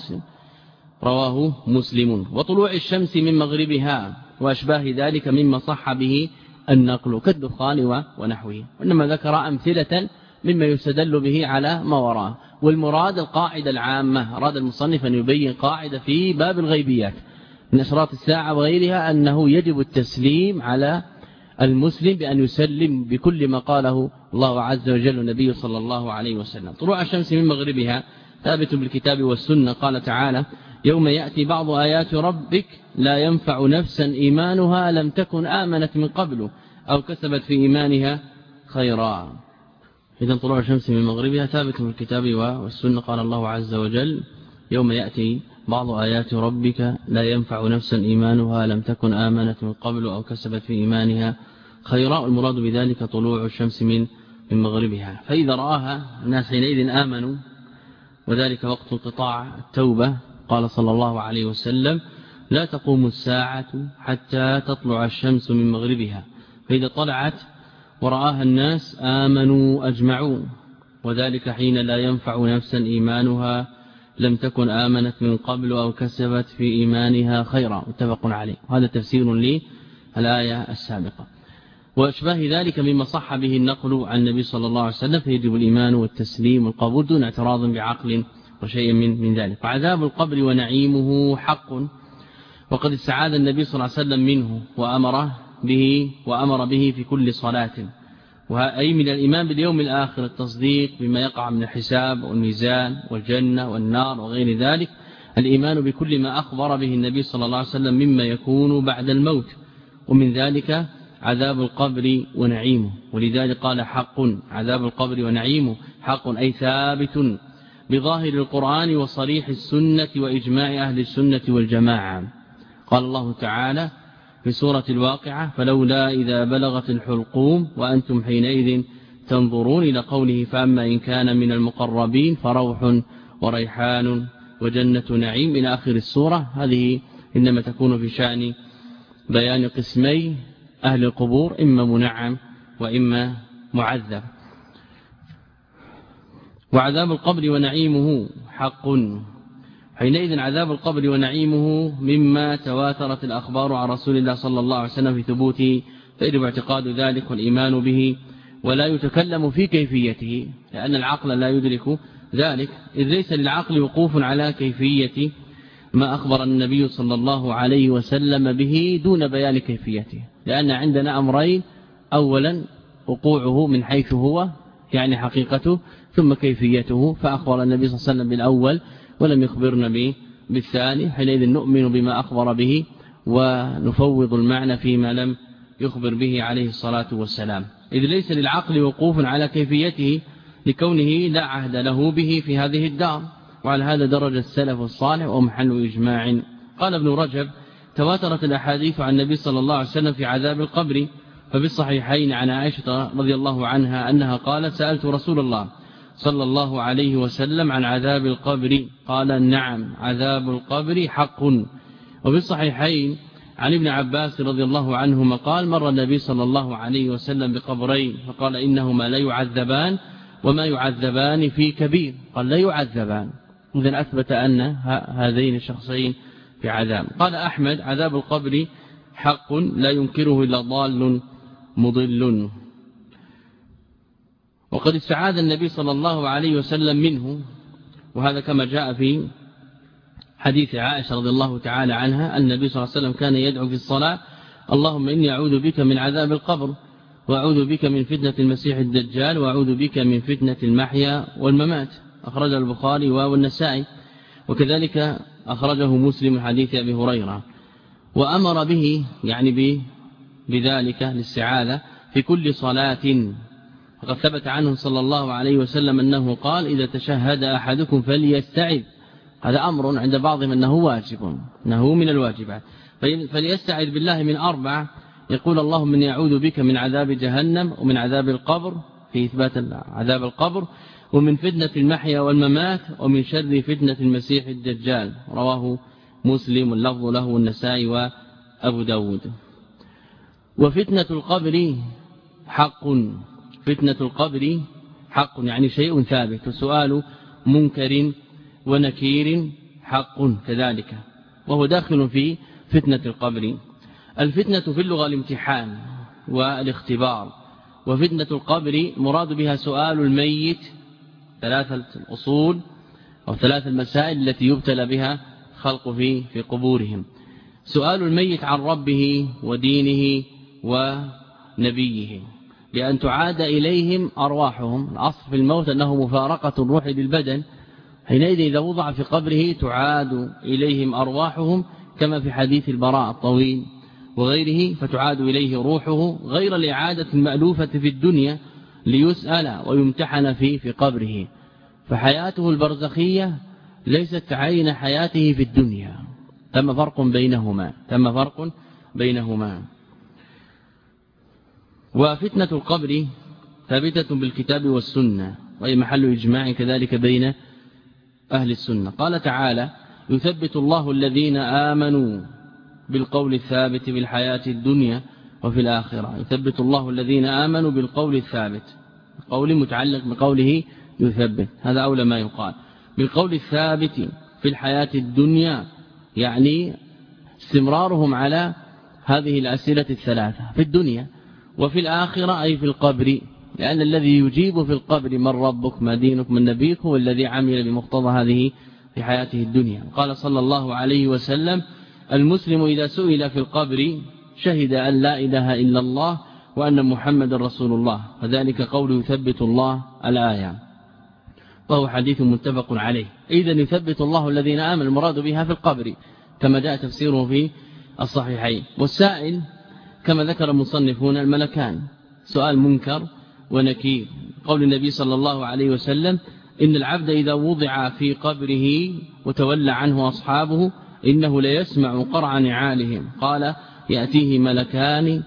رواه مسلم. وطلوع الشمس من مغربها وأشباه ذلك مما صح به النقل كالدخان ونحوه، وإنما ذكر أمثلة مما يستدل به على ما وراه. والمراد القاعدة العامة، أراد المصنف أن يبين قاعدة في باب الغيبيات من أشراط الساعة وغيرها أنه يجب التسليم على المسلم بأن يسلم بكل ما قاله الله عز وجل النبي صلى الله عليه وسلم. طلوع الشمس من مغربها ثابت بالكتاب والسنة. قال تعالى: يوم يأتي بعض آيات ربك لا ينفع نفسا إيمانها لم تكن آمنت من قبل أو كسبت في إيمانها خيرا. إذن طلوع الشمس من مغربها ثابت بالكتاب والسنة. قال الله عز وجل: يوم يأتي بعض آيات ربك لا ينفع نفسا إيمانها لم تكن آمنت من قبل أو كسبت في إيمانها خيرا. المراد بذلك طلوع الشمس من مغربها، فإذا رآها الناس حينئذ آمنوا، وذلك وقت انقطاع التوبة. قال صلى الله عليه وسلم: لا تقوم الساعة حتى تطلع الشمس من مغربها، فإذا طلعت ورآها الناس آمنوا أجمعوا، وذلك حين لا ينفع نفسا إيمانها لم تكن آمنت من قبل أو كسبت في إيمانها خيرا. متفق عليه. وهذا تفسير للآية السابقة. وأشباه ذلك مما صح به النقل عن النبي صلى الله عليه وسلم، فيجب الإيمان والتسليم والقبول دون اعتراض بعقل وشيء من ذلك. وعذاب القبر ونعيمه حق، وقد استعاذ النبي صلى الله عليه وسلم منه وأمر به في كل صلاة. أي من الإيمان باليوم الآخر التصديق بما يقع من الحساب والميزان والجنة والنار وغير ذلك، الإيمان بكل ما أخبر به النبي صلى الله عليه وسلم مما يكون بعد الموت، ومن ذلك عذاب القبر ونعيمه. ولذلك قال حق، عذاب القبر ونعيمه حق أي ثابت بظاهر القرآن وصريح السنة وإجماع أهل السنة والجماعة. قال الله تعالى في سورة الواقعة فلولا إذا بلغت الحلقوم وأنتم حينئذ تنظرون إلى قوله فأما إن كان من المقربين فروح وريحان وجنة نعيم إلى آخر السورة. هذه إنما تكون في شأن بيان قسمي أهل القبور، إما منعم وإما معذب. وعذاب القبر ونعيمه حق، حينئذ عذاب القبر ونعيمه مما تواترت الأخبار عن رسول الله صلى الله عليه وسلم في ثبوته، فيجب اعتقاد ذلك والإيمان به ولا يتكلم في كيفيته، لأن العقل لا يدرك ذلك، إذ ليس للعقل وقوف على كيفية ما أخبر النبي صلى الله عليه وسلم به دون بيان كيفيته، لأن عندنا أمرين: أولا وقوعه من حيث هو يعني حقيقته، ثم كيفيته، فأخبر النبي صلى الله عليه وسلم بالأول ولم يخبرنا به بالثاني، حينئذ نؤمن بما أخبر به ونفوض المعنى فيما لم يخبر به عليه الصلاة والسلام، إذ ليس للعقل وقوف على كيفيته لكونه لا عهد له به في هذه الدار. وعلى هذا درج السلف الصالح ومحل إجماع. قال ابن رجب تواترت الأحاديث عن النبي صلى الله عليه وسلم في عذاب القبر، فبالصحيحين عن عائشة رضي الله عنها أنها قالت سألت رسول الله صلى الله عليه وسلم عن عذاب القبر قال نعم عذاب القبر حق. وبالصحيحين عن ابن عباس رضي الله عنهما قال مر النبي صلى الله عليه وسلم بقبرين فقال إنهما لا يعذبان وما يعذبان في كبير، قال لا يعذبان، إذن أثبت أن هذين الشخصين في عذاب. قال أحمد عذاب القبر حق لا ينكره إلا ضال مضل. وقد استعاذ النبي صلى الله عليه وسلم منه، وهذا كما جاء في حديث عائشة رضي الله تعالى عنها النبي صلى الله عليه وسلم كان يدعو في الصلاة اللهم إني أعوذ بك من عذاب القبر وأعوذ بك من فتنة المسيح الدجال وأعوذ بك من فتنة المحيا والممات. أخرج البخاري والنسائي، وكذلك أخرجه مسلم حديث أبي هريرة، وأمر به يعني بذلك الاستعاذة في كل صلاة. وقد ثبت عنه صلى الله عليه وسلم أنه قال إذا تشهد أحدكم فليستعذ، هذا أمر عند بعضهم أنه واجب، أنه من الواجبات، فليستعذ بالله من 4، يقول اللهم إني أعوذ بك من عذاب جهنم ومن عذاب القبر في إثبات عذاب القبر ومن فتنة المحيا والممات ومن شر فتنة المسيح الدجال. رواه مسلم واللفظ له والنسائي وأبو داود. وفتنة القبر حق، فتنة القبر حق يعني شيء ثابت، وسؤال منكر ونكير حق كذلك، وهو داخل في فتنة القبر. الفتنة في اللغة الامتحان والاختبار، وفتنة القبر مراد بها سؤال الميت 3 الأصول أو 3 المسائل التي يبتلى بها خلق في قبورهم. سؤال الميت عن ربه ودينه ونبيه، لأن تعاد إليهم أرواحهم. الأصل في الموت أنه مفارقة الروح للبدن، حينئذ إذا وضع في قبره تعاد إليهم أرواحهم كما في حديث البراء الطويل وغيره، فتعاد إليه روحه غير الإعادة المألوفة في الدنيا ليسأل ويمتحن في قبره. فحياته البرزخية ليست عين حياته في الدنيا، تم فرق بينهما. وفتنة القبر ثابتة بالكتاب والسنة، وهي محل إجماع كذلك بين أهل السنة. قال تعالى يثبت الله الذين آمنوا بالقول الثابت في الحياة الدنيا وفي الآخرة. يثبت الله الذين آمنوا بالقول الثابت، قول متعلق بقوله يثبت، هذا أولى ما يقال. بالقول الثابت في الحياة الدنيا يعني استمرارهم على هذه الأسئلة 3 في الدنيا، وفي الآخرة أي في القبر، لأن الذي يجيب في القبر من ربك ما دينك من نبيك هو الذي عمل بمقتضى هذه في حياته الدنيا. قال صلى الله عليه وسلم المسلم إذا سئل في القبر شهد أن لا إله إلا الله وأن محمد رسول الله، وذلك قوله يثبت الله الآية، وهو حديث متفق عليه. إذن يثبت الله الذين آمنوا المراد بها في القبر كما جاء تفسيره في الصحيحين. والسائل كما ذكر المصنفون الملكان، سؤال منكر ونكير. قول النبي صلى الله عليه وسلم إن العبد إذا وضع في قبره وتولى عنه أصحابه إنه ليسمع قرع نعالهم، قال يأتيه ملكان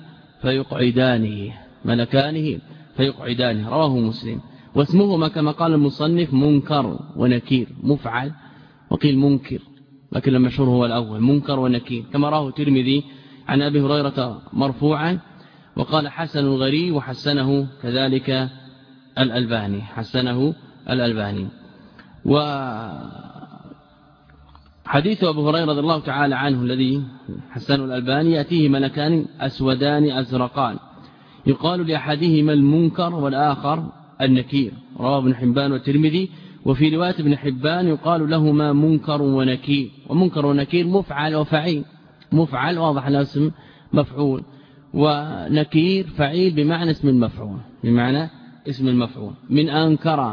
فيقعدانه، رواه مسلم. واسمهما كما قال المصنف منكر ونكير، مفعل وقيل منكر، لكن المشهور هو الأول منكر ونكير، كما رواه الترمذي عن أبي هريرة مرفوعا، وقال حسن غريب، وحسنه كذلك الألباني، وحديث أبو هريرة رضي الله تعالى عنه الذي حسنه الألباني يأتيه ملكان أسودان أزرقان يقال لأحدهما المنكر والآخر النكير، رواه ابن حبان والترمذي. وفي رواية ابن حبان يقال لهما منكر ونكير، ومنكر ونكير مفعل وفعيل، مفعل واضح له اسم مفعول، ونكير فعيل بمعنى اسم المفعول من أنكر،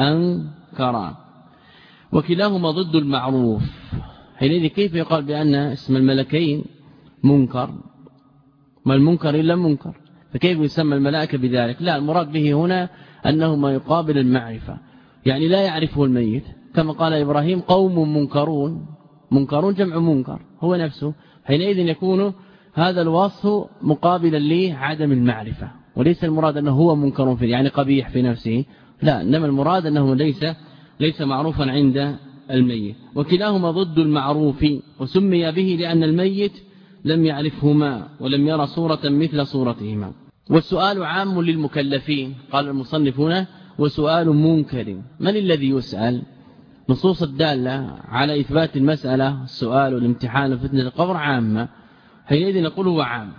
وكلاهما ضد المعروف. حينئذ كيف يقال بأن اسم الملكين منكر؟ ما المنكر إلا منكر، فكيف يسمى الملائكة بذلك؟ لا، المراد به هنا أنه ما يقابل المعرفة، يعني لا يعرفه الميت، كما قال إبراهيم قوم منكرون جمع منكر هو نفسه. حينئذ يكون هذا الوصف مقابلا لعدم المعرفة، وليس المراد أنه هو منكر فيه يعني قبيح في نفسه، لا، إنما المراد أنه ليس معروفا عند الميت. وكلاهما ضد المعروف، وسمي به لأن الميت لم يعرفهما ولم يرى صورة مثل صورتهما. والسؤال عام للمكلفين، قال المصنف هنا وسؤال منكر. من الذي يسأل؟ نصوص الدالة على إثبات المسألة، السؤال والامتحان وفتنة القبر عامة، حينئذ نقول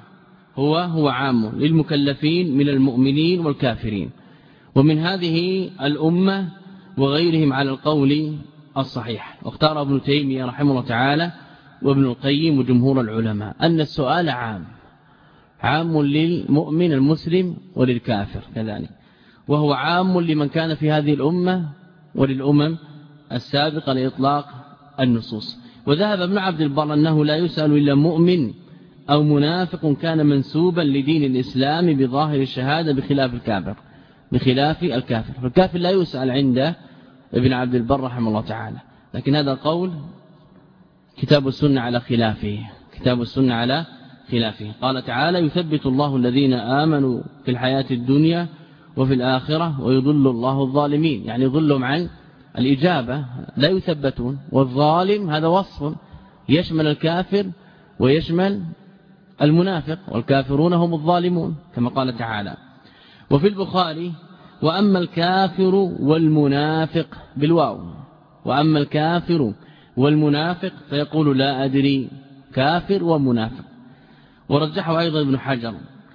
هو عام للمكلفين من المؤمنين والكافرين، ومن هذه الأمة وغيرهم على القول الصحيح. واختار ابن تيمية رحمه الله تعالى وابن القيم وجمهور العلماء أن السؤال عام للمؤمن المسلم وللكافر كذلك، وهو عام لمن كان في هذه الأمة وللأمم السابقة لإطلاق النصوص. وذهب ابن عبد البر أنه لا يسأل إلا مؤمن أو منافق كان منسوبا لدين الإسلام بظاهر الشهادة بخلاف الكافر. فالكافر لا يسأل عند ابن عبد البر رحمه الله تعالى، لكن هذا القول كتاب السنة على خلافه. قال تعالى يثبت الله الذين آمنوا في الحياة الدنيا وفي الآخرة ويضل الله الظالمين، يعني يضلهم عن الإجابة لا يثبتون. والظالم هذا وصف يشمل الكافر ويشمل المنافق، والكافرون هم الظالمون كما قال تعالى. وفي البخاري وأما الكافر والمنافق بالواو، وأما الكافر والمنافق فيقول لا أدري، كافر ومنافق. ورجحه أيضا ابن حجر.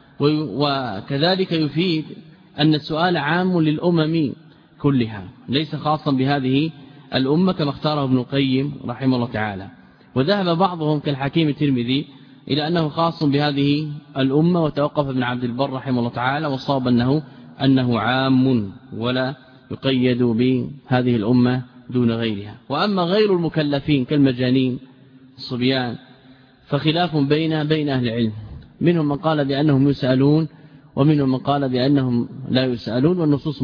وكذلك يفيد أن السؤال عام للأمم كلها ليس خاصا بهذه الأمة كما اختاره ابن القيم رحمه الله تعالى. وذهب بعضهم كالحكيم الترمذي إلى أنه خاص بهذه الأمة، وتوقف ابن عبد البر رحمه الله تعالى وصاب أنه عام ولا يقيد بهذه الأمة دون غيرها. وأما غير المكلفين كالمجانين الصبيان فخلاف بين أهل العلم، منهم من قال بأنهم يسألون ومنهم من قال بأنهم لا يسألون، والنصوص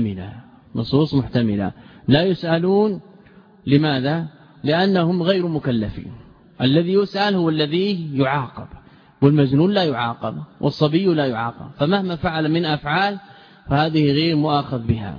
محتملة. لا يسألون لماذا؟ لأنهم غير مكلفين، الذي يسأل هو الذي يعاقب، والمجنون لا يعاقب والصبي لا يعاقب، فمهما فعل من أفعال فهذه غير مؤاخذ بها.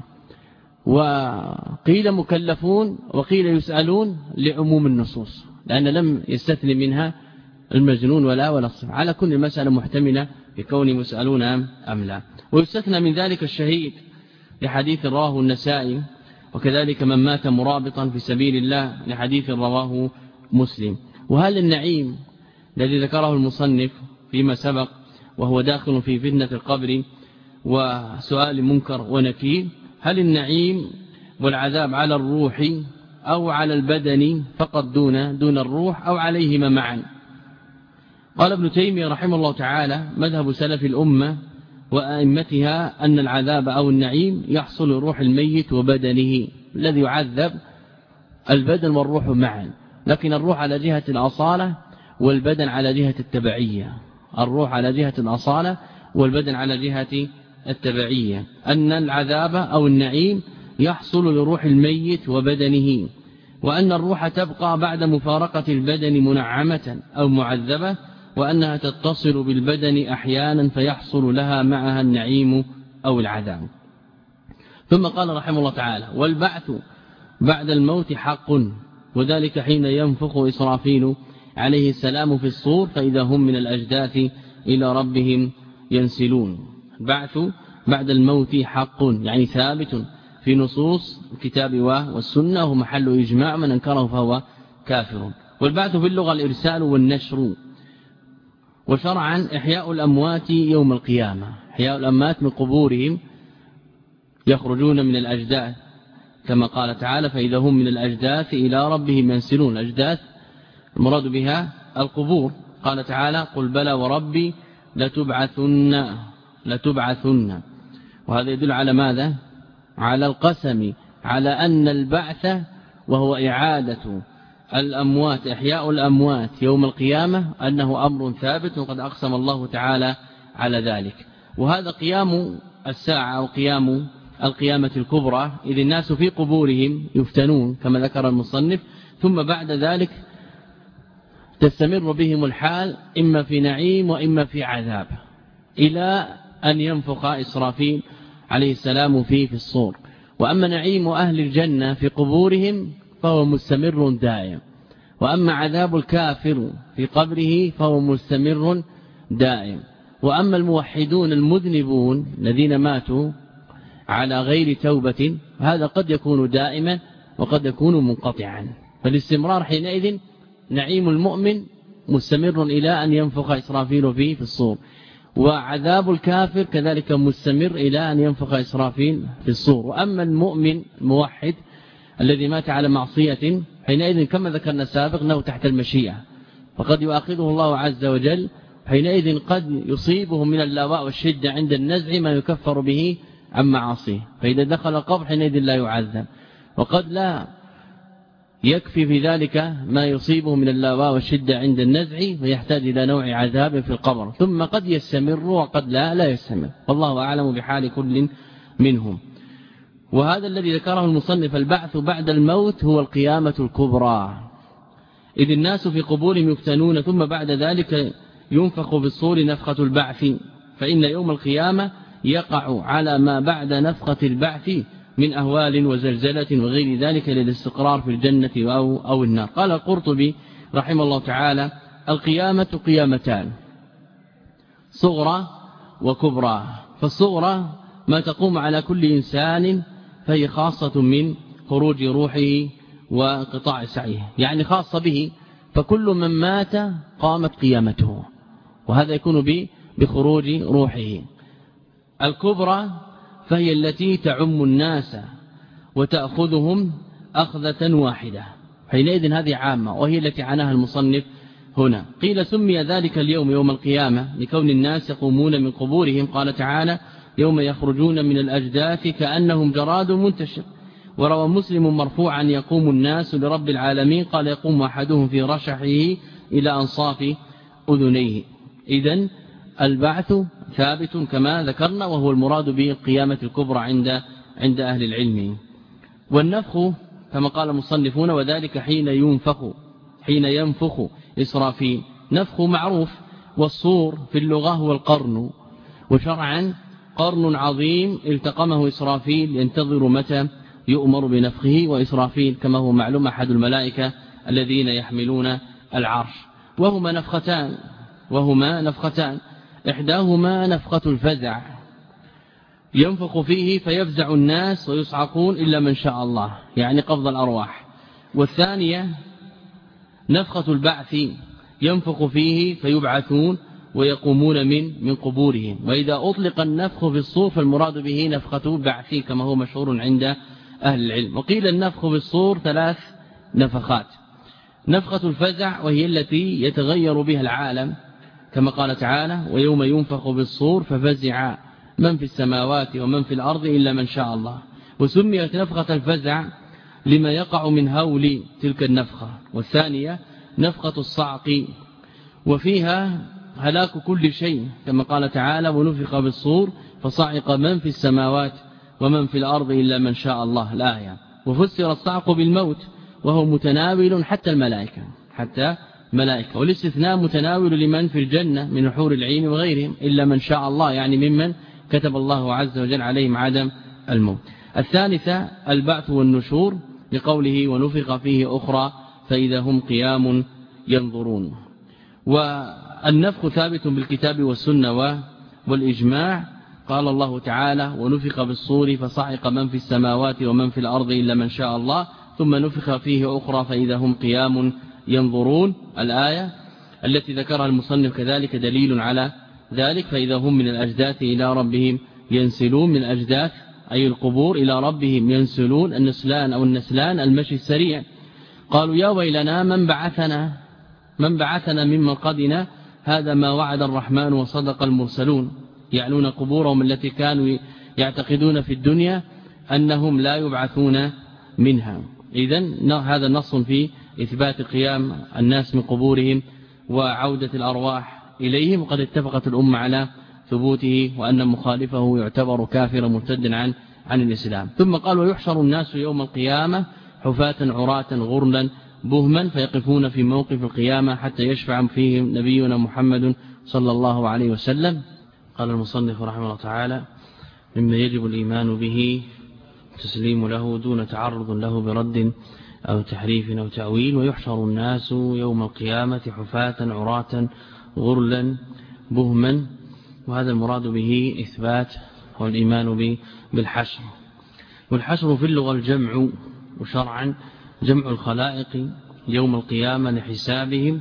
وقيل مكلفون وقيل يسألون لعموم النصوص، لأن لم يستثني منها المجنون ولا الصبي. على كل مسألة محتملة بكون مسألون أم لا. ويستثنى من ذلك الشهيد لحديث رواه النسائي، وكذلك من مات مرابطا في سبيل الله لحديث رواه مسلم. وهل النعيم الذي ذكره المصنف فيما سبق وهو داخل في فتنة القبر وسؤال منكر ونكير، هل النعيم والعذاب على الروح أو على البدن فقط دون الروح أو عليهما معا؟ قال ابن تيمية رحمه الله تعالى مذهب سلف الأمة وأئمتها أن العذاب أو النعيم يحصل روح الميت وبدنه، الذي يعذب البدن والروح معا، لكن الروح على جهة الأصالة والبدن على جهة التبعية. الروح على جهة الأصالة والبدن على جهة التبعية، أن العذاب أو النعيم يحصل لروح الميت وبدنه، وأن الروح تبقى بعد مفارقة البدن منعمة أو معذبة، وأنها تتصل بالبدن أحيانا فيحصل لها معها النعيم أو العذاب. ثم قال رحمه الله تعالى: والبعث بعد الموت حق، وذلك حين ينفخ إسرافيل عليه السلام في الصور فإذا هم من الأجداث إلى ربهم ينسلون. البعث بعد الموت حق يعني ثابت في نصوص الكتاب والسنة، وهو محل إجماع، من أنكره فهو كافر. والبعث في اللغة الإرسال والنشر، وشرعا إحياء الأموات يوم القيامة، إحياء الأموات من قبورهم يخرجون من الأجداث، كما قال تعالى: فإذا هم من الأجداث إلى ربهم ينسلون. الأجداث المراد بها القبور، قال تعالى: قل بلى وربي لتبعثن. وهذا يدل على ماذا؟ على القسم، على أن البعث وهو إعادة الأموات، إحياء الأموات يوم القيامة، أنه أمر ثابت، وقد أقسم الله تعالى على ذلك. وهذا قيام الساعة أو قيام القيامة الكبرى، إذ الناس في قبورهم يفتنون كما ذكر المصنف، ثم بعد ذلك تستمر بهم الحال إما في نعيم وإما في عذاب، إلى أن ينفخ إسرافيل عليه السلام فيه في الصور. وأما نعيم أهل الجنة في قبورهم فهو مستمر دائم، وأما عذاب الكافر في قبره فهو مستمر دائم. وأما الموحدون المذنبون الذين ماتوا على غير توبة، هذا قد يكون دائما وقد يكون منقطعا، فالاستمرار حينئذ نعيم المؤمن مستمر إلى أن ينفخ إسرافيل فيه في الصور، وعذاب الكافر كذلك مستمر إلى أن ينفخ إسرافيل في الصور. وأما المؤمن الموحد الذي مات على معصية، حينئذ كما ذكرنا سابق أنه تحت المشيئة، فقد يؤاخذه الله عز وجل، حينئذ قد يصيبه من اللاواء والشدة عند النزع ما يكفر به عن معاصيه، فإذا دخل القبر حينئذ لا يعذب. وقد لا يكفي في ذلك ما يصيبه من اللاواء والشدة عند النزع، فيحتاج إلى نوع عذاب في القبر، ثم قد يستمر وقد لا يستمر، والله أعلم بحال كل منهم. وهذا الذي ذكره المصنف: البعث بعد الموت هو القيامة الكبرى، إذ الناس في قبورهم يفتنون، ثم بعد ذلك ينفخ بالصور نفخة البعث، فإن يوم القيامة يقع على ما بعد نفخة البعث من أهوال وزلزلة وغير ذلك للاستقرار في الجنة أو النار. قال القرطبي رحمه الله تعالى: القيامة قيامتان، صغرى وكبرى. فالصغرى ما تقوم على كل إنسان، فهي خاصة من خروج روحه وانقطاع سعيه، يعني خاصة به، فكل من مات قامت قيامته، وهذا يكون بخروج روحه. الكبرى فهي التي تعم الناس وتأخذهم أخذة واحدة، حينئذ هذه عامة، وهي التي عناها المصنف هنا. قيل سمي ذلك اليوم يوم القيامة لكون الناس يقومون من قبورهم، قال تعالى: يوم يخرجون من الأجداث كأنهم جراد منتشر. وروى مسلم مرفوعا: يقوم الناس لرب العالمين، قال: يقوم أحدهم في رشحه إلى أنصاف أذنيه. إذن البعث ثابت كما ذكرنا، وهو المراد به القيامة الكبرى عند أهل العلم. والنفخ كما قال المصنفون: وذلك حين ينفخ إسرافيل. نفخ معروف، والصور في اللغة هو القرن، وشرعا قرن عظيم التقمه إسرافيل ينتظر متى يؤمر بنفخه. وإسرافيل كما هو معلوم أحد الملائكة الذين يحملون العرش، وهما نفختان، إحداهما نفخة الفزع ينفخ فيه فيفزع الناس ويصعقون إلا من شاء الله، يعني قبض الأرواح. والثانية نفخة البعث ينفخ فيه فيبعثون ويقومون من قبورهم. وإذا أطلق النفخ في الصور فالمراد به نفخة بعث كما هو مشهور عند أهل العلم. وقيل النفخ في الصور 3 نفخات: نفخة الفزع وهي التي يتغير بها العالم كما قال تعالى: ويوم ينفخ بالصور ففزع من في السماوات ومن في الأرض إلا من شاء الله. وسميت نفخة الفزع لما يقع من هول تلك النفخة. والثانية نفخة الصعق، وفيها هلاك كل شيء كما قال تعالى ونفخ بالصور فصعق من في السماوات ومن في الأرض إلا من شاء الله الآية. وفسر الصعق بالموت وهو متناول حتى الملائكة والاستثناء متناول لمن في الجنة من حور العين وغيرهم إلا من شاء الله، يعني ممن كتب الله عز وجل عليهم عدم الموت. الثالثة البعث والنشور لقوله ونفخ فيه أخرى فإذا هم قيام ينظرون. والنفخ ثابت بالكتاب والسنة والإجماع. قال الله تعالى ونفخ بالصور فصعق من في السماوات ومن في الأرض إلا من شاء الله ثم نفخ فيه أخرى فإذا هم قيام ينظرون الآية التي ذكرها المصنف كذلك دليل على ذلك. فإذا هم من الأجداث إلى ربهم ينسلون، من الأجداث أي القبور إلى ربهم ينسلون، النسلان أو النسلان المشي السريع. قالوا يا ويلنا من بعثنا من مرقدنا هذا ما وعد الرحمن وصدق المرسلون، يعلون قبورهم التي كانوا يعتقدون في الدنيا أنهم لا يبعثون منها. إذن هذا نص في إثبات قيام الناس من قبورهم وعودة الأرواح إليهم، وقد اتفقت الأمة على ثبوته وأن مخالفه يعتبر كافرا مرتدا عن الإسلام. ثم قال ويحشر الناس يوم القيامة حفاة عراة غرلا بهما فيقفون في موقف القيامة حتى يشفع فيهم نبينا محمد صلى الله عليه وسلم. قال المصنف رحمه الله تعالى مما يجب الإيمان به تسليم له دون تعرض له برد أو تحريف أو تأويل. ويحشر الناس يوم القيامة حفاة عراة غرلا بهما، وهذا المراد به إثبات والإيمان بالحشر. والحشر في اللغة الجمع، وشرعا جمع الخلائق يوم القيامة لحسابهم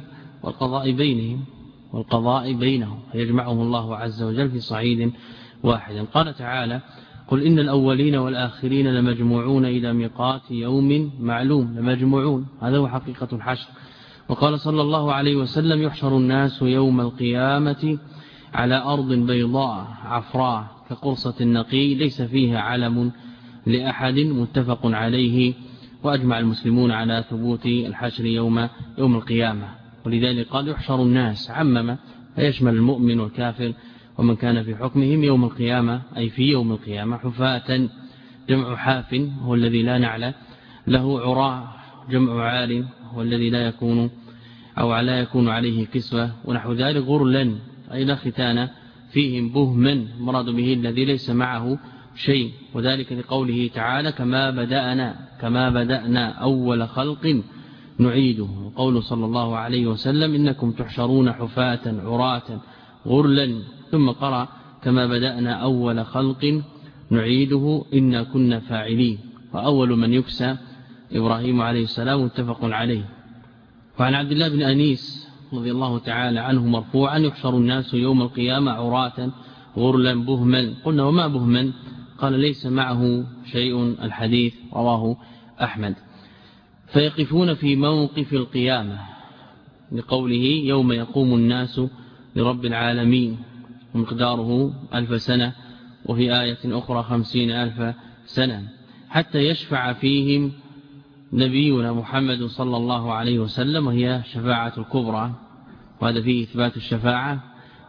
والقضاء بينهم فيجمعهم الله عز وجل في صعيد واحد. قال تعالى قل إن الأولين والآخرين لمجموعون إلى ميقات يوم معلوم، لمجموعون، هذا هو حقيقة الحشر. وقال صلى الله عليه وسلم يحشر الناس يوم القيامة على أرض بيضاء عفراء كقرصة النقي ليس فيها علم لأحد متفق عليه. وأجمع المسلمون على ثبوت الحشر يوم القيامة، ولذلك قال يحشر الناس عمم فيشمل المؤمن والكافر ومن كان في حكمهم يوم القيامة، أي في يوم القيامة. حفاة جمع حاف هو الذي لا نعلى له، عراء جمع عال هو الذي لا يكون عليه كسوة ونحو ذلك. غرلا أي لا ختان فيهم بهما مراد به الذي ليس معه شيء، وذلك لقوله تعالى كما بدأنا أول خلق نعيده. وقوله صلى الله عليه وسلم إنكم تحشرون حفاة عراة غرلا، ثم قرأ كما بدأنا أول خلق نعيده إنا كنا فاعلين. وأول من يكسى إبراهيم عليه السلام متفق عليه. وعن عبد الله بن أنيس رضي الله تعالى عنه مرفوعا يحشر الناس يوم القيامة عراة غرلا بهما. قلنا وما بهما؟ قال ليس معه شيء، الحديث رواه أحمد. فيقفون في موقف القيامة لقوله يوم يقوم الناس لرب العالمين ومقداره 1000 سنة، وفي آية أخرى 50,000 سنة، حتى يشفع فيهم نبينا محمد صلى الله عليه وسلم، وهي شفاعة الكبرى. وهذا فيه إثبات الشفاعة.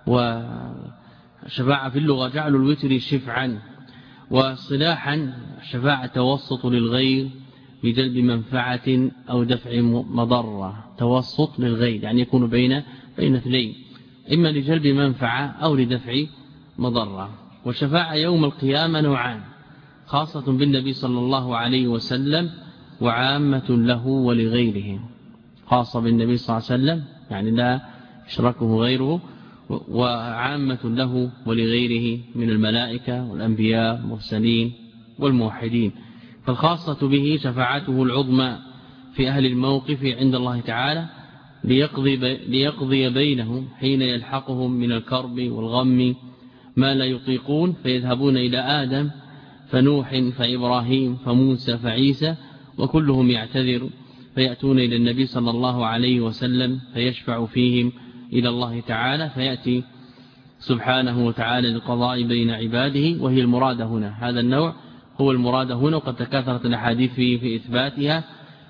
وشفاعة في اللغة جعل الوتر شفعا، وصلاحا شفاعة توسط للغير بجلب منفعة أو دفع مضرة. توسط للغير يعني يكون بين اثنين، إما لجلب منفعة أو لدفع مضرة. والشفاعة يوم القيامة نوعان، خاصة بالنبي صلى الله عليه وسلم وعامة له ولغيره. خاصة بالنبي صلى الله عليه وسلم يعني لا يشركه غيره، وعامة له ولغيره من الملائكة والأنبياء والمرسلين والموحدين. فالخاصة به شفاعته العظمى في أهل الموقف عند الله تعالى ليقضي بينهم حين يلحقهم من الكرب والغم ما لا يطيقون، فيذهبون إلى آدم فنوح فإبراهيم فموسى فعيسى وكلهم يعتذر، فيأتون إلى النبي صلى الله عليه وسلم فيشفع فيهم إلى الله تعالى، فيأتي سبحانه وتعالى للقضاء بين عباده، وهي المراد هنا. هذا النوع هو المراد هنا، وقد تكاثرت الأحاديث في إثباتها،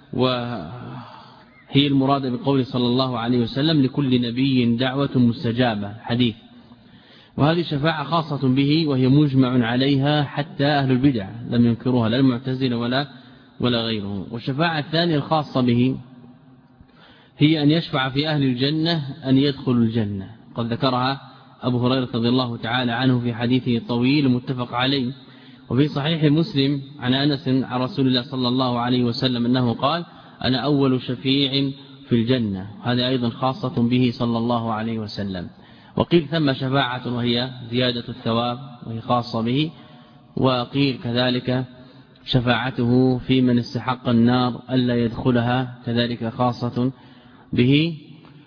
وهي المراد بقول صلى الله عليه وسلم لكل نبي دعوة مستجابة حديث. وهذه شفاعة خاصة به، وهي مجمع عليها حتى أهل البدع لم ينكروها، لا المعتزلة ولا غيره. والشفاعة الثانية الخاصة به هي أن يشفع في أهل الجنة أن يدخلوا الجنة، قد ذكرها أبو هريرة رضي الله تعالى عنه في حديثه الطويل المتفق عليه. وفي صحيح مسلم عن أنس عن رسول الله صلى الله عليه وسلم أنه قال: أنا أول شفيع في الجنة. هذا أيضا خاصة به صلى الله عليه وسلم. وقيل ثم شفاعة وهي زيادة الثواب، وهي خاصة به. وقيل كذلك شفاعته في من استحق النار ألا يدخلها، كذلك خاصة به.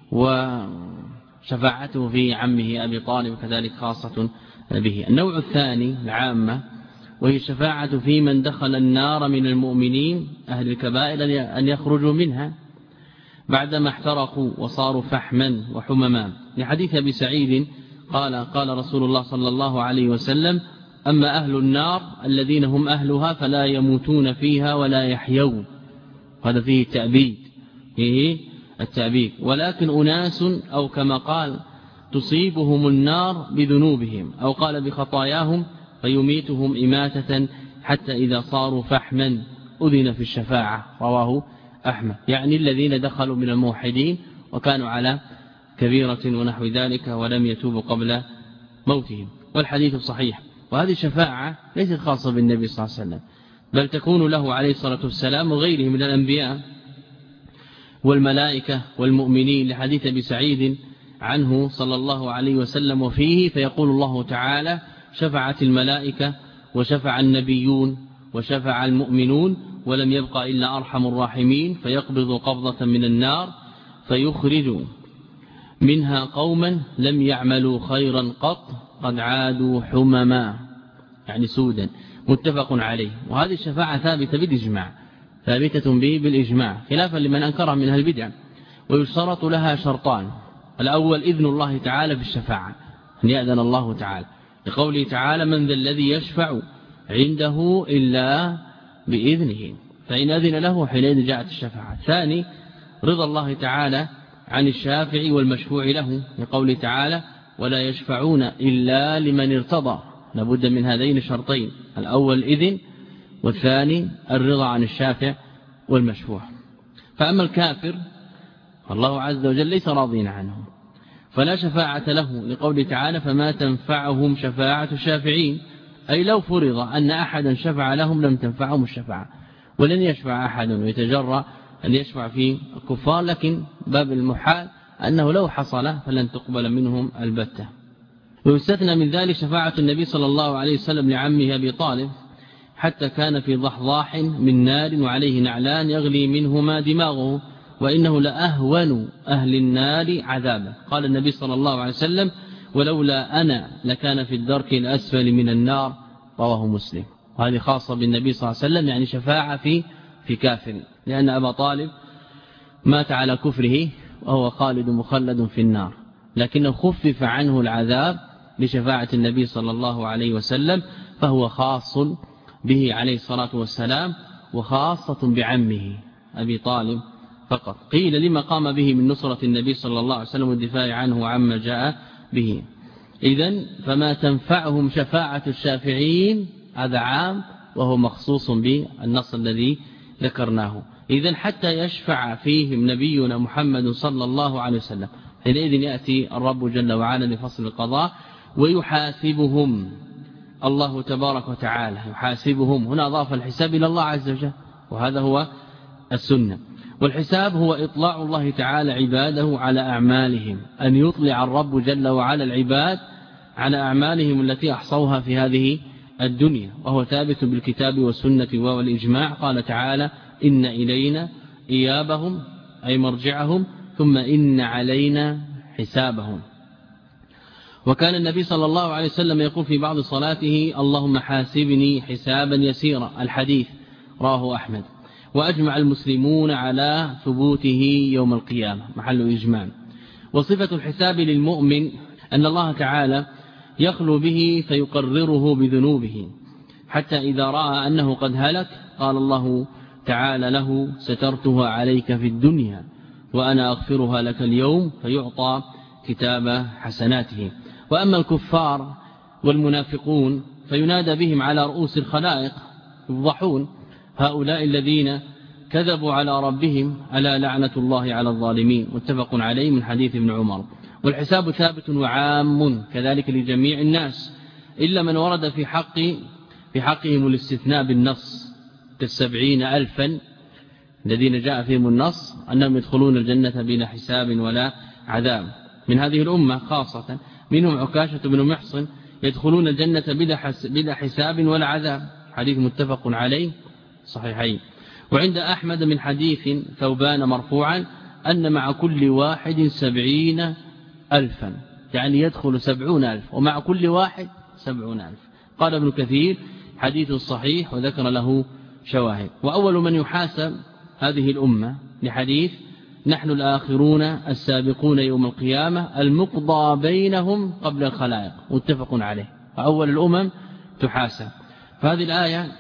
وشفاعته في عمه أبي طالب كذلك خاصة به. النوع الثاني العامة، وهي الشفاعة في من دخل النار من المؤمنين أهل الكبائر أن يخرجوا منها بعدما احترقوا وصاروا فحما وحمما، لحديث أبي سعيد قال رسول الله صلى الله عليه وسلم: أما أهل النار الذين هم أهلها فلا يموتون فيها ولا يحيون. هذا فيه التأبيد. ولكن أناس، أو كما قال، تصيبهم النار بذنوبهم، أو قال بخطاياهم، فيميتهم إماتة حتى إذا صاروا فحما أذن في الشفاعة. رواه أحمد. يعني الذين دخلوا من الموحدين وكانوا على كبيرة ونحو ذلك ولم يتوبوا قبل موتهم. والحديث صحيح. وهذه الشفاعة ليست خاصة بالنبي صلى الله عليه وسلم، بل تكون له عليه الصلاة والسلام وغيره من الأنبياء والملائكة والمؤمنين، لحديث أبي سعيد عنه صلى الله عليه وسلم وفيه: فيقول الله تعالى: شفعت الملائكة وشفع النبيون وشفع المؤمنون ولم يبق إلا أرحم الراحمين، فيقبض قبضة من النار فيخرج منها قوما لم يعملوا خيرا قط قد عادوا حمما، يعني سودا. متفق عليه. وهذه الشفاعة ثابتة بالإجماع، ثابتة به بالإجماع، خلافا لمن أنكرها من أهل البدع. ويشترط لها شرطان: الأول إذن الله تعالى في الشفاعة، أن يأذن الله تعالى، لقوله تعالى: من ذا الذي يشفع عنده إلا بإذنه، فإن أذن له حينئذ جاءت الشفاعة. الثاني رضا الله تعالى عن الشافع والمشفوع له، لقوله تعالى: ولا يشفعون إلا لمن ارتضى. لابد من هذين الشرطين: الأول الإذن، والثاني الرضا عن الشافع والمشفوع. فأما الكافر فالله عز وجل ليس راضين عنه، فلا شفاعة له، لقوله تعالى: فما تنفعهم شفاعة الشافعين، أي لو فرض أن أحدا شفع لهم لم تنفعهم الشفاعة، ولن يشفع أحد ويتجرأ أن يشفع في الكفار، لكن باب المحال أنه لو حصل فلن تقبل منهم البتة. ويستثنى من ذلك شفاعة النبي صلى الله عليه وسلم لعمه أبي طالب، حتى كان في ضحضاح من نار وعليه نعلان يغلي منهما دماغه، وإنه لأهون أهل النار عذابا. قال النبي صلى الله عليه وسلم: ولولا أنا لكان في الدرك الأسفل من النار. رواه مسلم. وهذه خاصة بالنبي صلى الله عليه وسلم، يعني شفاعة في كافر، لأن أبا طالب مات على كفره وهو خالد مخلد في النار، لكنه خفف عنه العذاب بشفاعة النبي صلى الله عليه وسلم، فهو خاص به عليه الصلاة والسلام، وخاصة بعمه أبي طالب فقط. قيل لما قام به من نصرة النبي صلى الله عليه وسلم والدفاع عنه وعما جاء به. إذن فما تنفعهم شفاعة الشافعين هذا عام، وهو مخصوص بالنص الذي ذكرناه. إذن حتى يشفع فيهم نبينا محمد صلى الله عليه وسلم، حينئذ يأتي الرب جل وعلا لفصل القضاء ويحاسبهم الله تبارك وتعالى، يحاسبهم. هنا أضاف الحساب إلى الله عز وجل، وهذا هو السنة. والحساب هو إطلاع الله تعالى عباده على أعمالهم، أن يطلع الرب جل وعلا العباد على أعمالهم التي أحصوها في هذه الدنيا، وهو ثابت بالكتاب والسنة والإجماع. قال تعالى: إن إلينا إيابهم، أي مرجعهم، ثم إن علينا حسابهم. وكان النبي صلى الله عليه وسلم يقول في بعض صلاته: اللهم حاسبني حسابا يسيرا، الحديث رواه أحمد. وأجمع المسلمون على ثبوته يوم القيامة، محل إجماع. وصفة الحساب للمؤمن أن الله تعالى يخلو به فيقرره بذنوبه، حتى إذا رأى أنه قد هلك قال الله تعالى له: سترتها عليك في الدنيا وأنا أغفرها لك اليوم، فيعطى كتاب حسناته. وأما الكفار والمنافقون فينادى بهم على رؤوس الخلائق يفضحون: هؤلاء الذين كذبوا على ربهم ألا لعنة الله على الظالمين. متفق عليه من حديث ابن عمر. والحساب ثابت وعام كذلك لجميع الناس، إلا من ورد في حقهم الاستثناء بالنص، ك70,000 الذين جاء فيهم النص أنهم يدخلون الجنة بلا حساب ولا عذاب. من هذه الأمة خاصة منهم عكاشة بن محصن يدخلون الجنة بلا حساب ولا عذاب، حديث متفق عليه صحيحين. وعند أحمد من حديث ثوبان مرفوعا أن مع كل واحد 70,000، يعني يدخل 70,000 ومع كل واحد 70,000. قال ابن كثير: حديث صحيح، وذكر له شواهد. وأول من يحاسب هذه الأمة لحديث: نحن الآخرون السابقون يوم القيامة المقضى بينهم قبل الخلائق، متفق عليه. أول الأمم تحاسب. فهذه الآية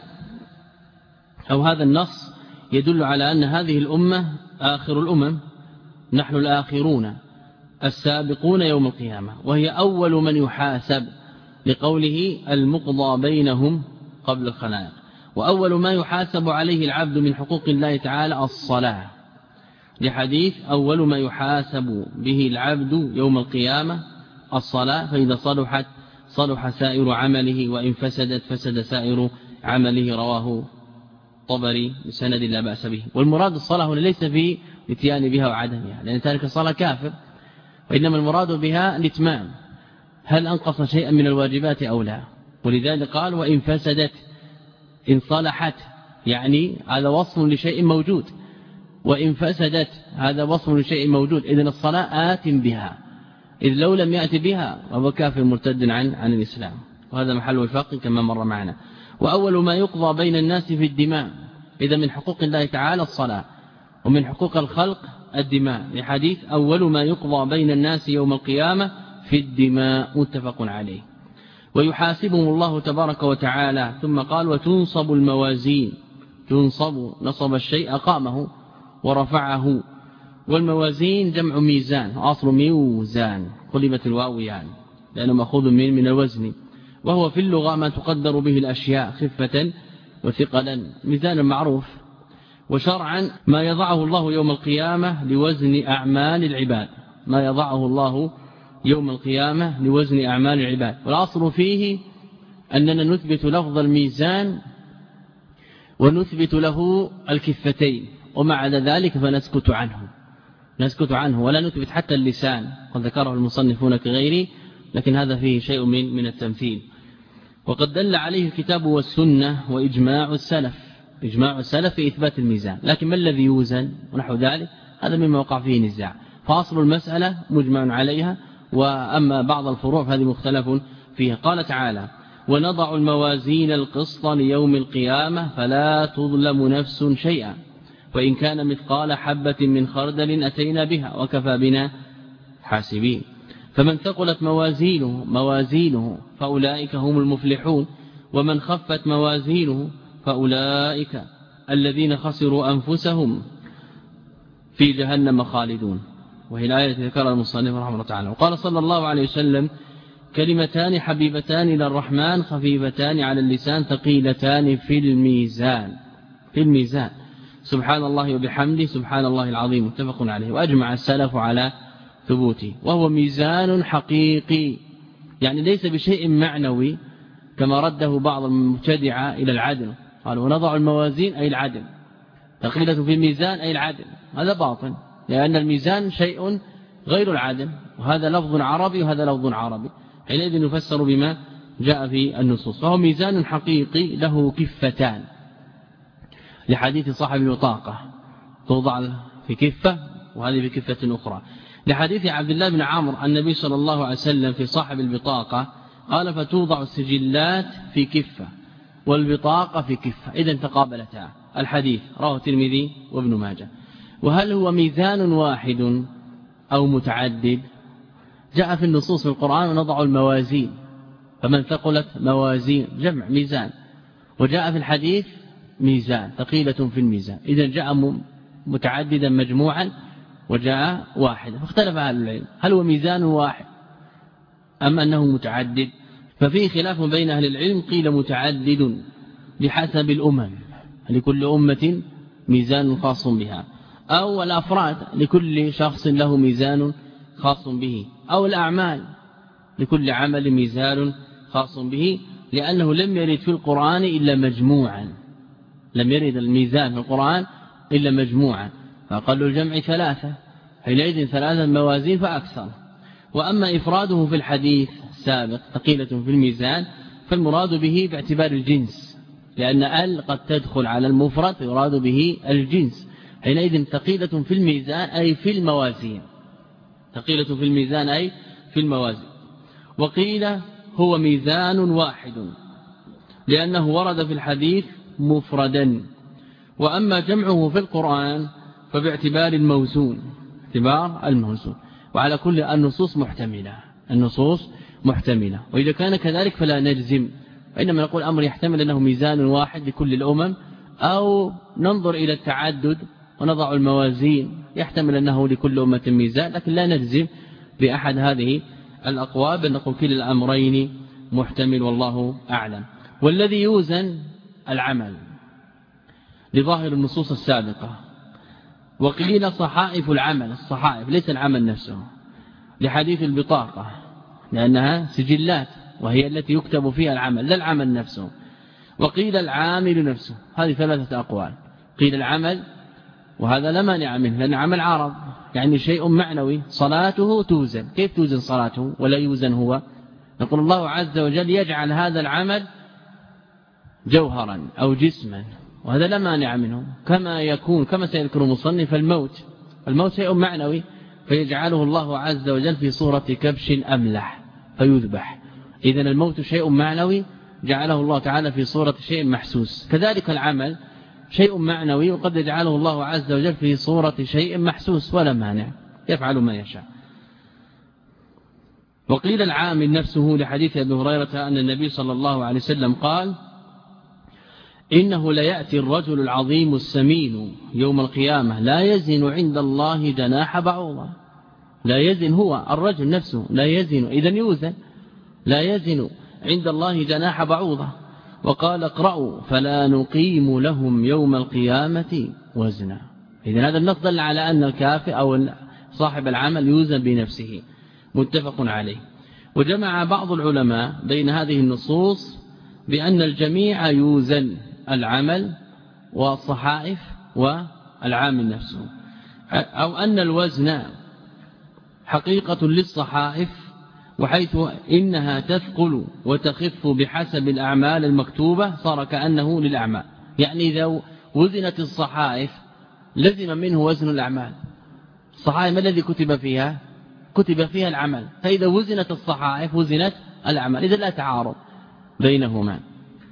أو هذا النص يدل على أن هذه الأمة آخر الأمم، نحن الآخرون السابقون يوم القيامة، وهي أول من يحاسب لقوله المقضى بينهم قبل الخلائق. وأول ما يحاسب عليه العبد من حقوق الله تعالى الصلاة، لحديث: أول ما يحاسب به العبد يوم القيامة الصلاة، فإذا صلحت صلح سائر عمله، وإن فسدت فسد سائر عمله. رواه طبري بسند لا بأس به. والمراد الصلاة هنا ليس في الاتيان بها وعدمها، لأن تارك الصلاة كافر، وإنما المراد بها الاتمام، هل أنقص شيئا من الواجبات أو لا. ولذلك قال: وإن فسدت، إن صلحت يعني هذا وصف لشيء موجود، وإن فسدت هذا وصف لشيء موجود، إذن الصلاة آت بها، إذ لو لم يأت بها فهو كافر مرتد عن الإسلام، وهذا محل الفقه كما مر معنا. وأول ما يقضى بين الناس في الدماء، إذا من حقوق الله تعالى الصلاة، ومن حقوق الخلق الدماء، لحديث: أول ما يقضى بين الناس يوم القيامة في الدماء، متفق عليه. ويحاسبهم الله تبارك وتعالى. ثم قال: وتنصب الموازين. تنصب، نصب الشيء أقامه ورفعه. والموازين جمع ميزان، أصل ميوزان، قلبت الواو يعني لأنه مأخوذ من الوزن، وهو في اللغة ما تقدر به الأشياء خفة وثقلا، ميزان معروف. وشرعا ما يضعه الله يوم القيامة لوزن أعمال العباد، ما يضعه الله يوم القيامة لوزن أعمال العباد. والأصل فيه أننا نثبت لفظ الميزان ونثبت له الكفتين، ومع ذلك فنسكت عنه ولا نثبت حتى اللسان، قد ذكره المصنفون كغيره، لكن هذا فيه شيء من التمثيل. وقد دل عليه الكتاب والسنة وإجماع السلف، إجماع السلف في إثبات الميزان. لكن ما الذي يوزن ونحو ذلك هذا مما وقع فيه نزاع، فأصل المسألة مجمع عليها، وأما بعض الفروع فهذه مختلف فيها. قال تعالى: ونضع الموازين القسط ليوم القيامة فلا تظلم نفس شيئا وإن كان مثقال حبة من خردل أتينا بها وكفى بنا حاسبين. فمن ثقلت موازينه فأولئك هم المفلحون، ومن خفت موازينه فأولئك الذين خسروا أنفسهم في جهنم خالدون. وهي الآية التي ذكرها المصنف رحمه الله تعالى. وقال صلى الله عليه وسلم: كلمتان حبيبتان إلى الرحمن خفيفتان على اللسان ثقيلتان في الميزان سبحان الله وبحمده سبحان الله العظيم، متفق عليه. وأجمع السلف على ثبوته، وهو ميزان حقيقي، يعني ليس بشيء معنوي كما رده بعض المبتدعة إلى العدل، قالوا ونضع الموازين أي العدل، ثقيلة في الميزان أي العدل، هذا باطل، لأن الميزان شيء غير العدل، وهذا لفظ عربي وهذا لفظ عربي، حينئذ نفسر بما جاء في النصوص. فهو ميزان حقيقي له كفتان، لحديث صاحب البطاقة توضع في كفة وهذه في كفة أخرى. لحديث عبد الله بن عمرو النبي صلى الله عليه وسلم في صاحب البطاقة قال: فتوضع السجلات في كفة والبطاقة في كفة، إذا تقابلتا. الحديث رواه الترمذي وابن ماجه. وهل هو ميزان واحد أو متعدد؟ جاء في النصوص في القرآن: ونضع الموازين، فمن ثقلت موازين جمع ميزان، وجاء في الحديث ميزان ثقيلة في الميزان، إذا جاء متعددا مجموعا وجاء واحدا، فاختلف أهل العلم هل هو ميزان واحد أم أنه متعدد؟ ففيه خلاف بين أهل العلم، قيل متعدد بحسب الأمم، لكل أمة ميزان خاص بها، أو الأفراد لكل شخص له ميزان خاص به، أو الأعمال لكل عمل ميزان خاص به، لأنه لم يرد في القرآن إلا مجموعا، لم يرد الميزان في القرآن إلا مجموعا، فأقل الجمع 3، حينئذ 3 موازين فأكثر. وأما إفراده في الحديث السابق ثقيلة في الميزان فالمراد به باعتبار الجنس، لأن ال قد تدخل على المفرد يراد به الجنس، حينئذ ثقيلة في الميزان أي في الموازين، ثقيلة في الميزان أي في الموازين. وقيل هو ميزان واحد لأنه ورد في الحديث مفردا. وأما جمعه في القرآن فباعتبار الموزون، اعتبار الموزون، وعلى كل النصوص محتملة، النصوص محتملة، وإذا كان كذلك فلا نجزم، وإنما نقول أمر يحتمل أنه ميزان واحد لكل الأمم، أو ننظر إلى التعدد ونضع الموازين يحتمل أنه لكل أمة ميزان، لكن لا نجزم بأحد هذه الأقوال، بل نقول كل الأمرين محتمل والله أعلم. والذي يوزن العمل لظاهر النصوص السابقة. وقيل صحائف العمل، الصحائف ليس العمل نفسه، لحديث البطاقة لأنها سجلات وهي التي يكتب فيها العمل لا العمل نفسه. وقيل العامل نفسه، هذه 3 أقوال، قيل العمل وهذا لا مانع منه لأن عمل عرض، يعني شيء معنوي، صلاته توزن، كيف توزن صلاته ولا يوزن هو؟ نقول الله عز وجل يجعل هذا العمل جوهرا أو جسما، وهذا لا مانع منه، كما يكون كما سيذكر المصنف الموت شيء معنوي فيجعله الله عز وجل في صورة كبش أملح فيذبح، إذن الموت شيء معنوي جعله الله تعالى في صورة شيء محسوس، كذلك العمل شيء معنوي وقد يجعله الله عز وجل في صورة شيء محسوس ولا مانع، يفعل ما يشاء. وقيل العامل نفسه لحديث أبي هريرة أن النبي صلى الله عليه وسلم قال إنه ليأتي الرجل العظيم السمين يوم القيامة لا يزن عند الله جناح بعوضة، لا يزن هو الرجل نفسه لا يزن، إذن يوزن، لا يزن عند الله جناح بعوضة. وقال اقرأوا فلا نقيم لهم يوم القيامة وزنا، إذن هذا النص دل على أن الكافر أو صاحب العمل يوزن بنفسه، متفق عليه. وجمع بعض العلماء بين هذه النصوص بأن الجميع يوزن، العمل والصحائف والعامل نفسه، أو أن الوزن حقيقة للصحائف، وحيث إنها تثقل وتخف بحسب الأعمال المكتوبة صار كأنه للأعمال، يعني إذا وزنت الصحائف لزم منه وزن الأعمال، الصحائف ما الذي كتب فيها؟ كتب فيها العمل، فإذا وزنت الصحائف وزنت الأعمال، إذا لا تعارض بينهما.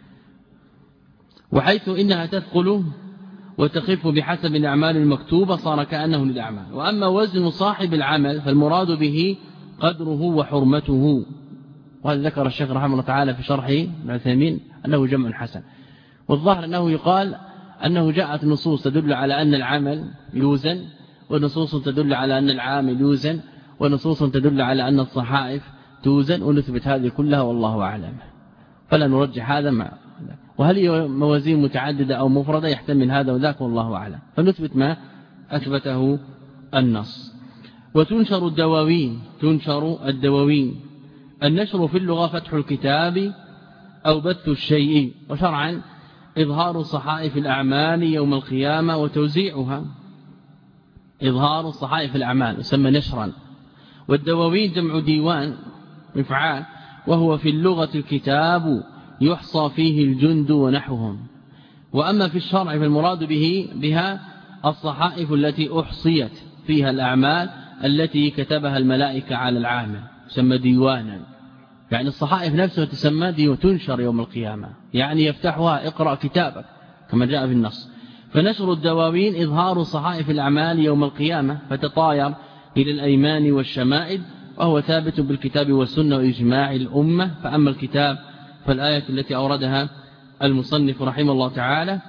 وحيث إنها تثقل وتخف بحسب الأعمال المكتوبة صار كأنه للأعمال. وأما وزن صاحب العمل فالمراد به قدره وحرمته، وهذا ذكر الشيخ رحمه الله تعالى في شرحه ابن عثيمين أنه جمع حسن. والظاهر أنه يقال أنه جاءت نصوص تدل على أن العمل يوزن، ونصوص تدل على أن العامل يوزن، ونصوص تدل على أن الصحائف توزن، ونثبت هذه كلها والله أعلم، فلا نرجح هذا مع. وهل هي موازين متعددة أو مفردة يحتمل هذا وذاك والله أعلم، فنثبت ما أثبته النص. وتنشر الدواوين، تنشر الدواوين، النشر في اللغة فتح الكتاب أو بث الشيء، وشرعا إظهار صحائف الأعمال يوم القيامة وتوزيعها، إظهار صحائف الأعمال يسمى نشرا. والدواوين جمع ديوان مفعال، وهو في اللغة الكتاب يحصى فيه الجند ونحوهم. وأما في الشرع فالمراد بها الصحائف التي أحصيت فيها الأعمال التي كتبها الملائكة على العامل، تسمى ديوانا، يعني الصحائف نفسها تسمى ديوان، تنشر يوم القيامة، يعني يفتحها اقرأ كتابك كما جاء في النص. فنشر الدواوين إظهار صحائف الأعمال يوم القيامة، فتطاير إلى الأيمان والشمائل وهو ثابت بالكتاب والسنة وإجماع الأمة. فأما الكتاب فالآية التي أوردها المصنف رحمه الله تعالى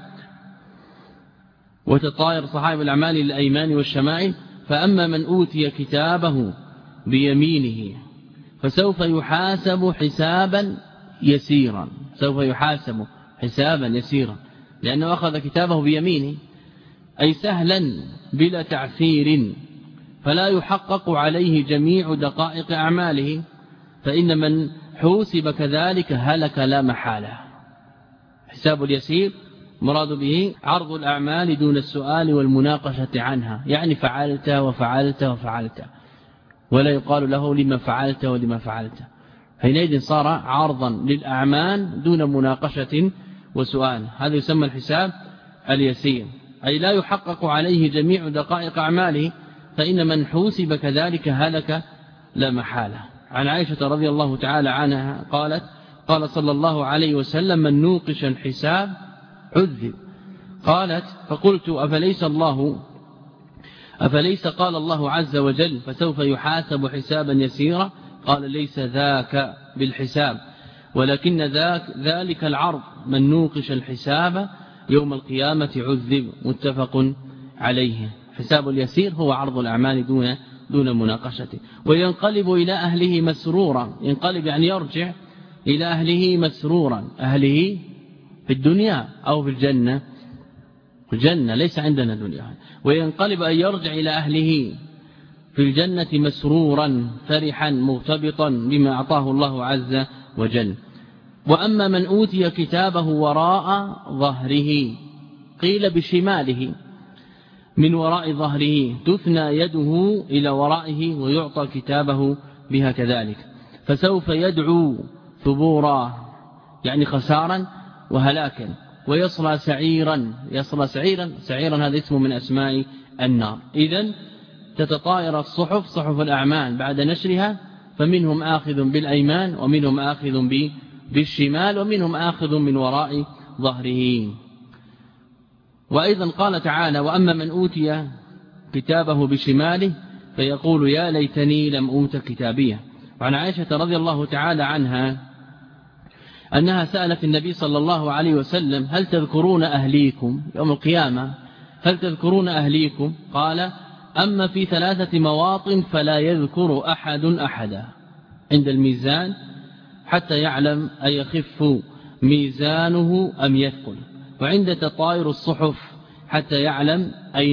وتطاير صحائف الأعمال للأيمان والشمائل. فأما من أوتي كتابه بيمينه فسوف يحاسب حسابا يسيرا، سوف يحاسب حسابا يسيرا، لأنه أخذ كتابه بيمينه أي سهلا بلا تعثير، فلا يحقق عليه جميع دقائق أعماله، فإن من حوسب كذلك هلك لا محالة. حساب اليسير مراد به عرض الأعمال دون السؤال والمناقشة عنها، يعني فعلت وفعلت وفعلت، ولا يقال له لما فعلت ولما فعلت. حينئذ صار عرضا للأعمال دون مناقشة وسؤال، هذا يسمى الحساب اليسير، أي لا يحقق عليه جميع دقائق أعماله، فإن من حوسب كذلك هلك لا محالة. عن عائشة رضي الله تعالى عنها قالت: قال صلى الله عليه وسلم: من نوقش الحساب عذب. قالت: فقلت: أفليس قال الله عز وجل: فسوف يحاسب حسابا يسيرا؟ قال: ليس ذاك بالحساب، ولكن ذلك العرض، من نوقش الحساب يوم القيامة عذب. متفق عليه. حساب اليسير هو عرض الأعمال دون مناقشة، وينقلب إلى أهله مسرورا. ينقلب يعني يرجع إلى أهله مسرورا، أهله في الدنيا أو في الجنة، الجنة ليس عندنا دنيا. وينقلب أن يرجع إلى أهله في الجنة مسرورا فرحا مرتبطا بما أعطاه الله عز وجل. وأما من أوتي كتابه وراء ظهره، قيل بشماله، من وراء ظهره تثنى يده إلى ورائه ويعطى كتابه بها كذلك، فسوف يدعو ثبورا يعني خسارا وهلاكا، ويصلى سعيرا. يصلى سعيرا هذا اسم من أسماء النار. إذن تتطاير الصحف، صحف الأعمال بعد نشرها، فمنهم آخذ بالأيمان ومنهم آخذ بالشمال ومنهم آخذ من وراء ظهره. وأيضا قال تعالى: وأما من أوتي كتابه بشماله فيقول يا ليتني لم أوت كتابيه. وعن عائشة رضي الله تعالى عنها أنها سألت النبي صلى الله عليه وسلم: هل تذكرون أهليكم يوم القيامة؟ هل تذكرون أهليكم؟ قال: أما في 3 مواطن فلا يذكر أحد أحدا: عند الميزان حتى يعلم أيخف ميزانه أم يثقل، وعند تطاير الصحف حتى يعلم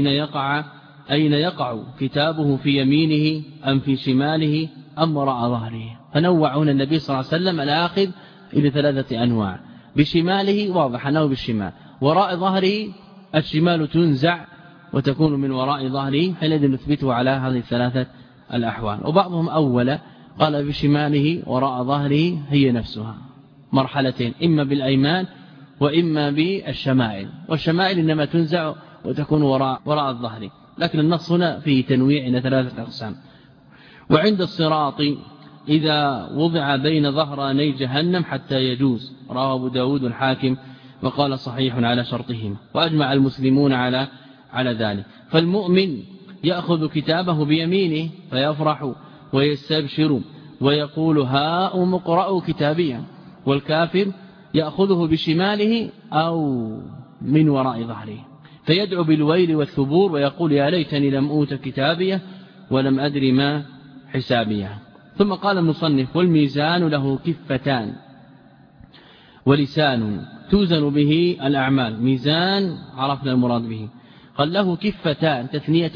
أين يقع كتابه، في يمينه أم في شماله أم وراء ظهره. فنوع هنا النبي صلى الله عليه وسلم الآخذ إلى 3 أنواع: بشماله واضح أنه بالشمال، وراء ظهره الشمال تنزع وتكون من وراء ظهره، حينئذ نثبته على هذه 3 الأحوال. وبعضهم أول قال بشماله وراء ظهره هي نفسها مرحلتين، إما بالأيمان وإما بالشمائل، والشمائل إنما تنزع وتكون وراء الظهر، لكن النص هنا فيه تنويع إلى 3 أقسام. وعند الصراط إذا وضع بين ظهراني جهنم حتى يجوز، رواه أبو داود الحاكم وقال صحيح على شرطهم، وأجمع المسلمون على ذلك. فالمؤمن يأخذ كتابه بيمينه فيفرح ويستبشر ويقول هاؤم اقرأوا كتابيا، والكافر يأخذه بشماله أو من وراء ظهره فيدعو بالويل والثبور ويقول يا ليتني لم أوت كتابيه ولم أدر ما حسابيه. ثم قال المصنف: والميزان له كفتان ولسان توزن به الأعمال. ميزان عرفنا المراد به، قال له كفتان، تثنية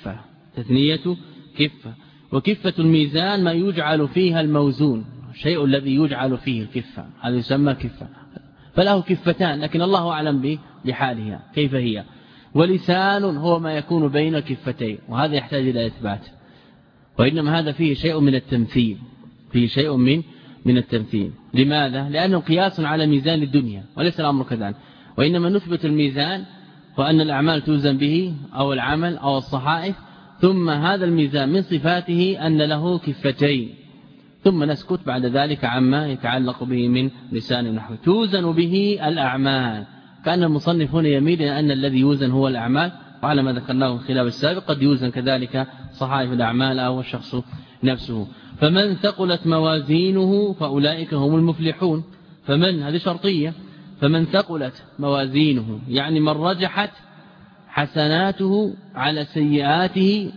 كفة، وكفة الميزان ما يجعل فيها الموزون، الشيء الذي يجعل فيه الكفة هذا يسمى كفة، فله كفتان، لكن الله أعلم بحالها كيف هي. ولسان هو ما يكون بين الكفتين، وهذا يحتاج إلى إثبات، وإنما هذا فيه شيء من التمثيل، من التمثيل. لماذا؟ لأنه قياس على ميزان الدنيا وليس الأمر كذلك، وإنما نثبت الميزان وأن الأعمال توزن به أو العمل أو الصحائف، ثم هذا الميزان من صفاته أن له كفتين، ثم نسكت بعد ذلك عما يتعلق به من لسان ونحو. توزن به الأعمال، كان المصنف هنا يميل إلى أن الذي يوزن هو الأعمال، وعلى ما ذكرناه في الخلاف السابق قد يوزن كذلك صحائف الأعمال أو الشخص نفسه. فمن ثقلت موازينه فأولئك هم المفلحون. فمن هذه شرطية، فمن ثقلت موازينه يعني من رجحت حسناته على سيئاته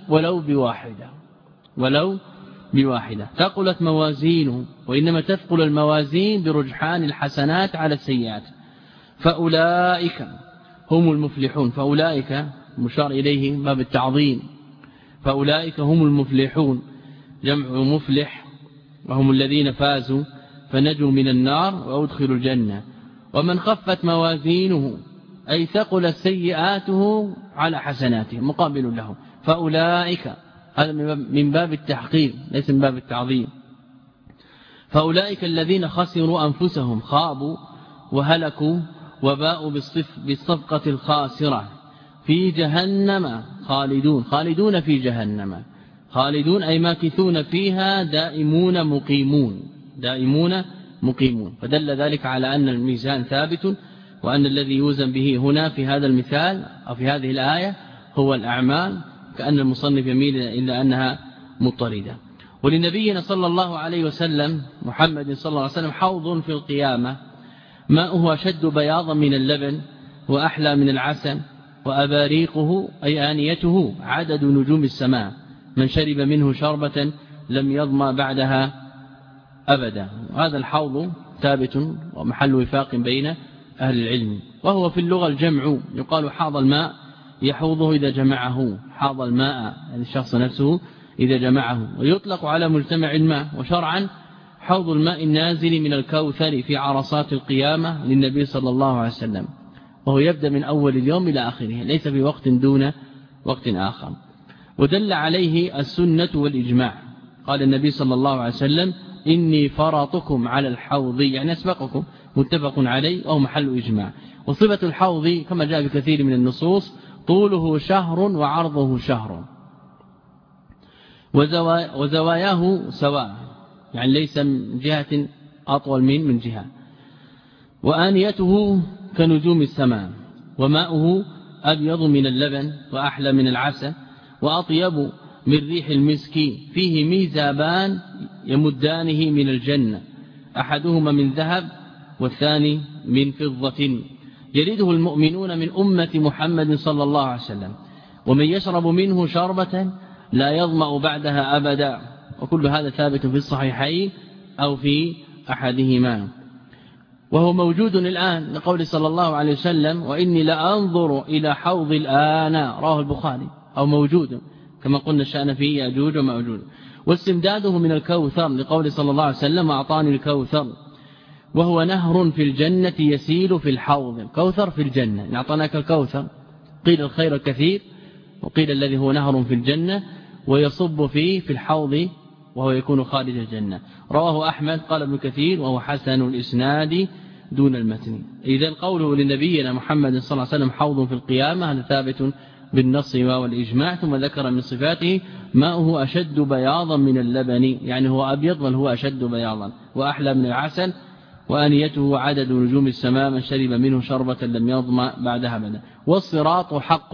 ولو بواحدة ثقلت موازينه، وإنما تثقل الموازين برجحان الحسنات على السيئات، فأولئك هم المفلحون. فأولئك مشار إليه باب التعظيم، فأولئك هم المفلحون جمع مفلح، وهم الذين فازوا فنجوا من النار وأدخلوا الجنة. ومن خفت موازينه أي ثقل سيئاته على حسناته مقابل له، فأولئك هذا من باب التحقيق ليس من باب التعظيم. فأولئك الذين خسروا أنفسهم خابوا وهلكوا وباءوا بالصفقة الخاسرة في جهنم خالدون في جهنم، خالدون أي ماكثون فيها دائمون مقيمون. فدل ذلك على أن الميزان ثابت، وأن الذي يوزن به هنا في هذا المثال أو في هذه الآية هو الأعمال، كأن المصنف يميل إلى أنها مضطردة. ولنبينا صلى الله عليه وسلم محمد صلى الله عليه وسلم حوض في القيامة ماؤه أشد بياضا من اللبن وأحلى من العسل، وأباريقه أي آنيته عدد نجوم السماء، من شرب منه شربة لم يظمأ بعدها أبدا. هذا الحوض ثابت ومحل وفاق بين أهل العلم، وهو في اللغة الجمع، يقال حاض الماء يحوضه إذا جمعه، حاض الماء يعني الشخص نفسه إذا جمعه، ويطلق على مجتمع الماء. وشرعا حوض الماء النازل من الكوثر في عرصات القيامة للنبي صلى الله عليه وسلم، وهو يبدأ من أول اليوم إلى آخره، ليس في وقت دون وقت آخر. ودل عليه السنة والإجماع، قال النبي صلى الله عليه وسلم إني فرطكم على الحوض يعني أسبقكم، متفق عليه وهو محل إجماع. وصفة الحوض كما جاء بكثير من النصوص طوله شهر وعرضه شهر، وزواياه سواء يعني ليس من جهة أطول من جهة، وآنيته كنجوم السماء، وماؤه أبيض من اللبن وأحلى من العسل وأطيب من ريح المسك، فيه ميزابان يمدانه من الجنة، أحدهما من ذهب والثاني من فضة، يريده المؤمنون من أمة محمد صلى الله عليه وسلم، ومن يشرب منه شربة لا يظمأ بعدها أبدا. وكل هذا ثابت في الصحيحين أو في أحدهما، وهو موجود الآن لقول صلى الله عليه وسلم وإني لأنظر إلى حوض الآن، رواه البخاري، أو موجود كما قلنا الشأن فيه يأجوج ومأجوج. واستمداده من الكوثر لقول صلى الله عليه وسلم أعطاني الكوثر، وهو نهر في الجنة يسيل في الحوض. الكوثر في الجنة، أعطاناك الكوثر، قيل الخير الكثير، وقيل الذي هو نهر في الجنة ويصب فيه في الحوض وهو يكون خارج الجنة. رواه أحمد قال ابن كثير وهو حسن الإسناد دون المتن. إذن قوله لنبينا محمد صلى الله عليه وسلم حوض في القيامة هذا ثابت بالنص والإجماع. ثم ذكر من صفاته ماؤه أشد بياضا من اللبن، يعني هو أبيض بل هو أشد بياضا، وأحلى من العسل، وآنيته عدد نجوم السماء، من شرب منه شربة لم يظمأ بعدها أبدا. والصراط حق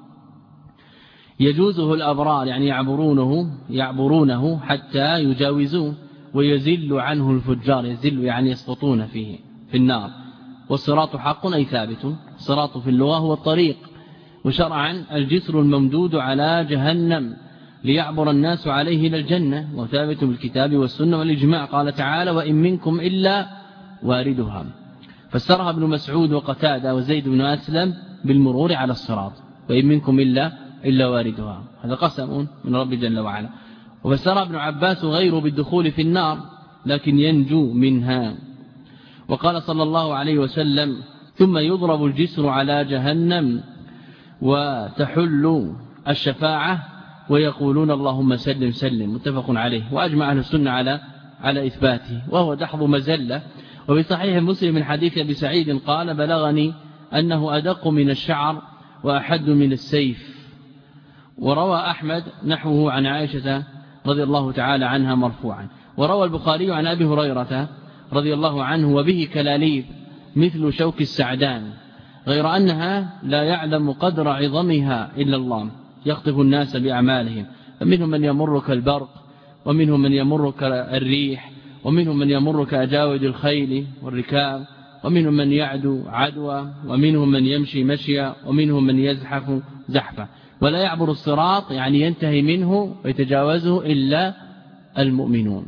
يجوزه الأبرار يعني يعبرونه حتى يجاوزوه، ويزل عنه الفجار، يزل يعني يسقطون فيه في النار. والصراط حق أي ثابت. الصراط في اللغة هو الطريق، وشرعا الجسر الممدود على جهنم ليعبر الناس عليه إلى الجنة، وثابت بالكتاب والسنة والإجماع. قال تعالى وإن منكم إلا واردها، فسرها ابن مسعود وقتادة وزيد بن أسلم بالمرور على الصراط، وإن منكم إلا واردها، هذا قسم من رب جل وعلا. وفسرها ابن عباس غيره بالدخول في النار لكن ينجو منها. وقال صلى الله عليه وسلم ثم يضرب الجسر على جهنم وتحل الشفاعة ويقولون اللهم سلم سلم، متفق عليه. وأجمع أهل السنة على إثباته، وهو دحض مزلة. وفي صحيح مسلم من حديث أبي سعيد قال بلغني أنه أدق من الشعر وأحد من السيف. وروى أحمد نحوه عن عائشة رضي الله تعالى عنها مرفوعا. وروى البخاري عن أبي هريرة رضي الله عنه وبه كلاليب مثل شوك السعدان، غير أنها لا يعلم قدر عظمها إلا الله، يخطف الناس بأعمالهم، فمنهم من يمر كالبرق، ومنهم من يمر كالريح، ومنهم من يمر كأجاود الخيل والركاب، ومنهم من يعدو عدوى، ومنهم من يمشي مشيا، ومنهم من يزحف زحفا. ولا يعبر الصراط يعني ينتهي منه ويتجاوزه إلا المؤمنون.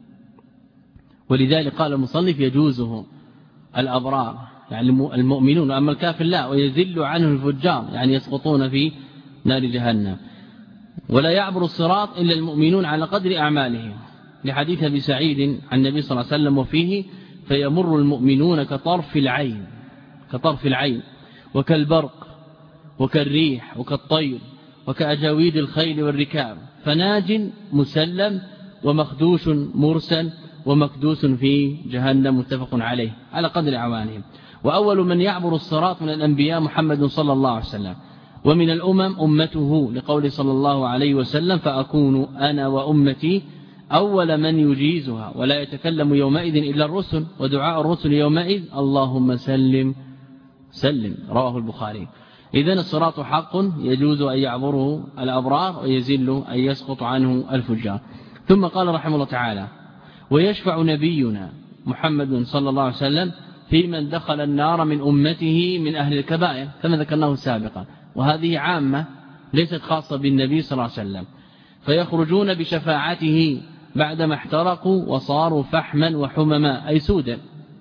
ولذلك قال المصنف يجوزه الأبرار يعني المؤمنون، أما الكافر لا، ويزل عنه الفجار يعني يسقطون في نار جهنم. ولا يعبر الصراط إلا المؤمنون على قدر أعمالهم، لحديث أبي سعيد عن النبي صلى الله عليه وسلم وفيه: فيمر المؤمنون كطرف العين وكالبرق وكالريح وكالطير وكأجاويد الخيل والركاب، فناج مسلم ومخدوش مرسل ومكدوس في جهنم، متفق عليه على قدر أعمالهم. وأول من يعبر الصراط من الأنبياء محمد صلى الله عليه وسلم، ومن الأمم أمته، لقول صلى الله عليه وسلم: فأكون أنا وأمتي أول من يجيزها، ولا يتكلم يومئذ إلا الرسل، ودعاء الرسل يومئذ: اللهم سلم سلم، رواه البخاري. إذن الصراط حق يجوز أن يعبره الأبرار ويزل أن يسقط عنه الفجار. ثم قال رحمه الله تعالى: ويشفع نبينا محمد صلى الله عليه وسلم في من دخل النار من أمته من أهل الكبائر، كما ذكرناه سابقا، وهذه عامة ليست خاصة بالنبي صلى الله عليه وسلم، فيخرجون بشفاعته بعدما احترقوا وصاروا فحما وحمما أي سودا،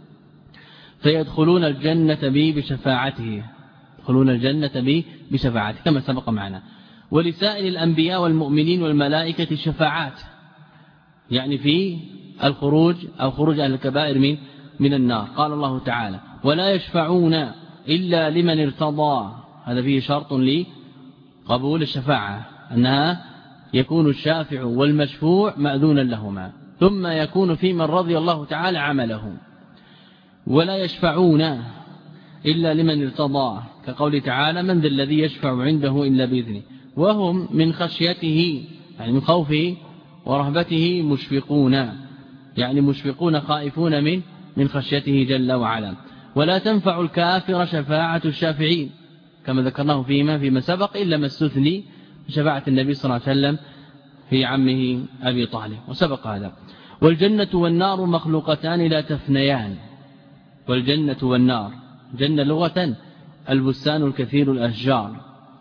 فيدخلون الجنة بشفاعته، يدخلون الجنة بشفاعته كما سبق معنا. ولسائر الأنبياء والمؤمنين والملائكة شفاعات، يعني في الخروج أو خروج أهل الكبائر من النار. قال الله تعالى: ولا يشفعون إلا لمن ارتضى. هذا فيه شرط لقبول الشفاعة، أنها يكون الشافع والمشفوع مأذونا لهما، ثم يكون في من رضي الله تعالى عمله. ولا يشفعون إلا لمن ارتضى، كقول تعالى: من ذا الذي يشفع عنده إلا بإذنه، وهم من خشيته يعني من خوفه ورهبته مشفقون، يعني مشفقون خائفون من خشيته جل وعلا. ولا تنفع الكافر شفاعة الشافعين، كما ذكرناه فيما سبق، إلا ما استثني شفاعة النبي صلى الله عليه وسلم في عمه أبي طالب، وسبق هذا. والجنة والنار مخلوقتان لا تفنيان. والجنة والنار، جنة لغة البستان الكثير الأشجار،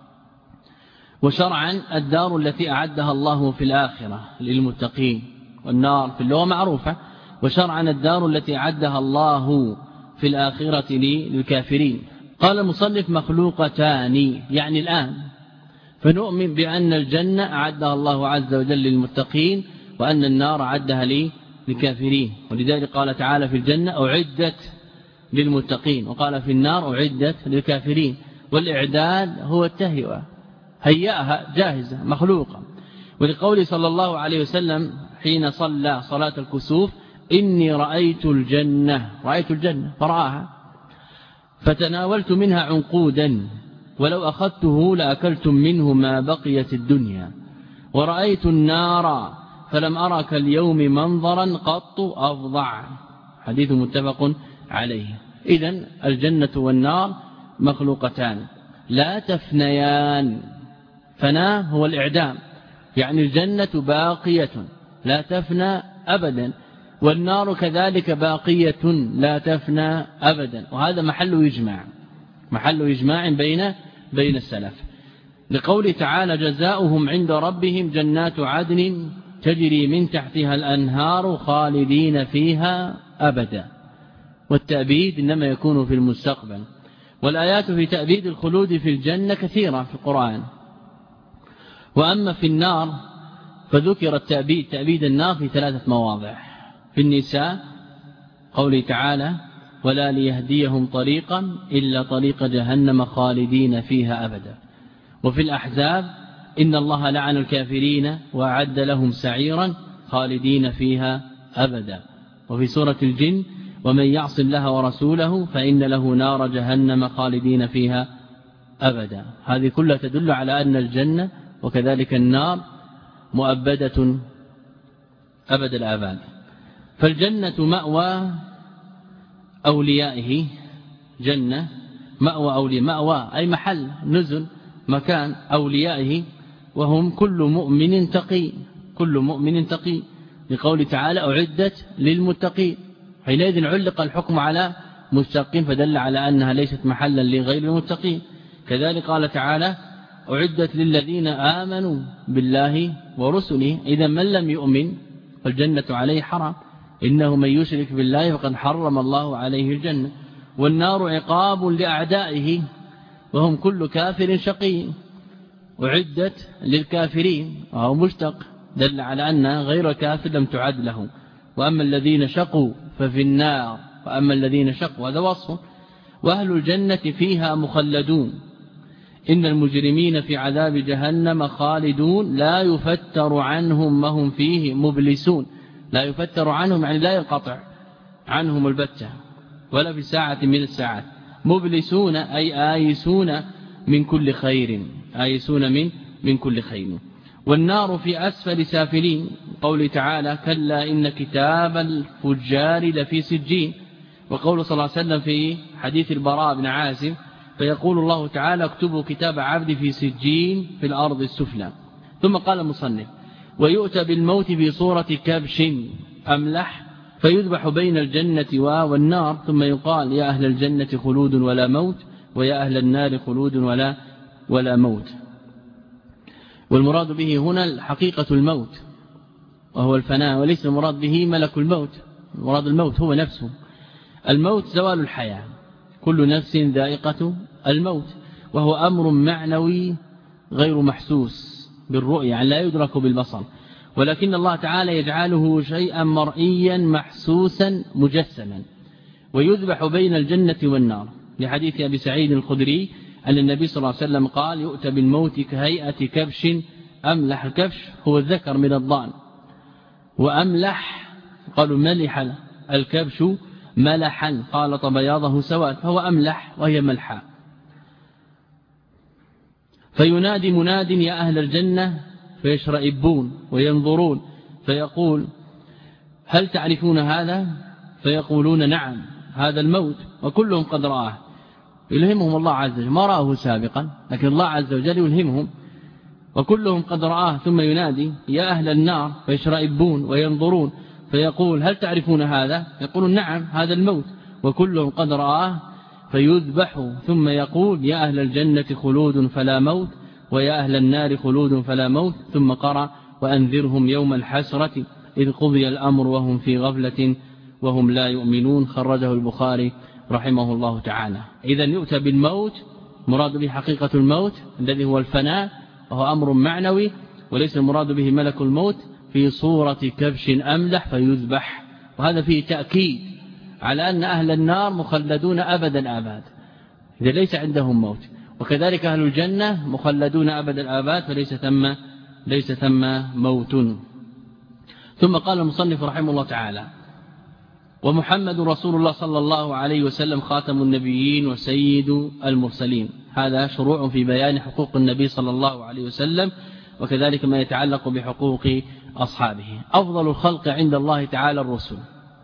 وشرعا الدار التي أعدها الله في الآخرة للمتقين، والنار في اللغة معروفة، وشرعا الدار التي أعدها الله في الآخرة للكافرين. قال المصنف: مخلوقتان يعني الآن، فنؤمن بأن الجنة أعدها الله عز وجل للمتقين، وأن النار أعدها للكافرين. ولذلك قال تعالى في الجنة: أعدت للمتقين، وقال في النار: أعدت للكافرين. والإعداد هو التهيئة، هيئها جاهزة مخلوقة. ولقول صلى الله عليه وسلم حين صلى صلاة الكسوف: إني رأيت الجنة فرآها فتناولت منها عنقودا، ولو أخذته لأكلتم منه ما بقيت الدنيا، ورأيت النار فلم أرى كاليوم منظرا قط أفظع. حديث متفق عليه. إذن الجنة والنار مخلوقتان لا تفنيان. فنا هو الإعدام، يعني الجنة باقية لا تفنى أبدا، والنار كذلك باقية لا تفنى أبدا. وهذا محل إجماع بين السلف، لقول تعالى: جزاؤهم عند ربهم جنات عدن تجري من تحتها الأنهار خالدين فيها أبدا. والتأبيد إنما يكون في المستقبل. والآيات في تأبيد الخلود في الجنة كثيرة في القرآن. وأما في النار فذكر تأبيد النار في 3 مواضع: في النساء قوله تعالى: ولا ليهديهم طريقا إلا طريق جهنم خالدين فيها أبدا. وفي الأحزاب: إن الله لعن الكافرين وأعد لهم سعيرا خالدين فيها أبدا. وفي سورة الجن: ومن يعص الله ورسوله فإن له نار جهنم خالدين فيها أبدا. هذه كلها تدل على أن الجنة وكذلك النار مؤبدة أبد الآباد. فالجنة مأوى أوليائه، جنة مأوى أولياء، مأوى أي محل نزل مكان أوليائه، وهم كل مؤمن تقي لقول تعالى أعدت للمتقين، حينئذ علق الحكم على مستقيم فدل على أنها ليست محلا لغير المتقين. كذلك قال تعالى أعدت للذين آمنوا بالله ورسله، إذا من لم يؤمن فالجنة عليه حرام، إنه من يشرك بالله فقد حرم الله عليه الجنة. والنار عقاب لأعدائه وهم كل كافر شقي، أعدت للكافرين وهو مشتق دل على أن غير كافر لم تعد له. وأما الذين شقوا ففي النار، وأما الذين شقوا هذا وصف. وأهل الجنة فيها مخلدون، إن المجرمين في عذاب جهنم خالدون لا يفتر عنهم ما هم فيه مبلسون. لا يفتر عنهم يعني لا ينقطع عنهم البتة ولا في ساعة من الساعات. مبلسون أي آيسون من كل خير، آيسون من كل خير. والنار في أسفل سافلين، قول تعالى كلا إن كتاب الفجار لفي سجين. وقول صلى الله عليه وسلم في حديث البراء بن عازب فيقول الله تعالى اكتبوا كتاب عبدي في سجين في الأرض السفلى. ثم قال المصنف ويؤتى بالموت في صورة كبش أملح فيذبح بين الجنة والنار، ثم يقال يا أهل الجنة خلود ولا موت، ويا أهل النار خلود ولا موت. والمراد به هنا حقيقة الموت وهو الفناء، وليس المراد به ملك الموت. المراد الموت هو نفسه. الموت زوال الحياة، كل نفس ذائقة الموت، وهو أمر معنوي غير محسوس بالرؤية، يعني لا يدرك بالبصر، ولكن الله تعالى يجعله شيئا مرئيا محسوسا مجسما. ويذبح بين الجنة والنار، لحديث أبي سعيد الخدري أن النبي صلى الله عليه وسلم قال يؤتى بالموت كهيئة كبش أملح. الكبش هو الذكر من الضأن، وأملح قالوا ملح الكبش ملحا خالط بياضه سواد، فهو أملح وهي ملحا. فينادي مناد يا أهل الجنة فيشرئبون وينظرون فيقول هل تعرفون هذا؟ فيقولون نعم هذا الموت، وكلهم قد رآه. يلهمهم الله عز وجل، ما رآه سابقا لكن الله عز وجل يلهمهم، وكلهم قد رآه. ثم ينادي يا أهل النار فيشرئبون وينظرون فيقول هل تعرفون هذا؟ يقولون نعم هذا الموت، وكلهم قد رآه. فيذبح ثم يقول يا أهل الجنة خلود فلا موت، ويا أهل النار خلود فلا موت. ثم قرأ وأنذرهم يوم الحسرة إذ قضي الأمر وهم في غفلة وهم لا يؤمنون. خرجه البخاري رحمه الله تعالى. إذن يؤتى بالموت مراد به حقيقة الموت الذي هو الفناء، وهو أمر معنوي وليس المراد به ملك الموت، في صورة كبش أملح فيذبح. وهذا فيه تأكيد على أن أهل النار مخلدون أبدا آباد، إذا ليس عندهم موت، وكذلك أهل الجنة مخلدون أبدا آباد فليس ثم موت. ثم قال المصنف رحمه الله تعالى ومحمد رسول الله صلى الله عليه وسلم خاتم النبيين وسيد المرسلين. هذا شروع في بيان حقوق النبي صلى الله عليه وسلم، وكذلك ما يتعلق بحقوق أصحابه. أفضل الخلق عند الله تعالى الرسل،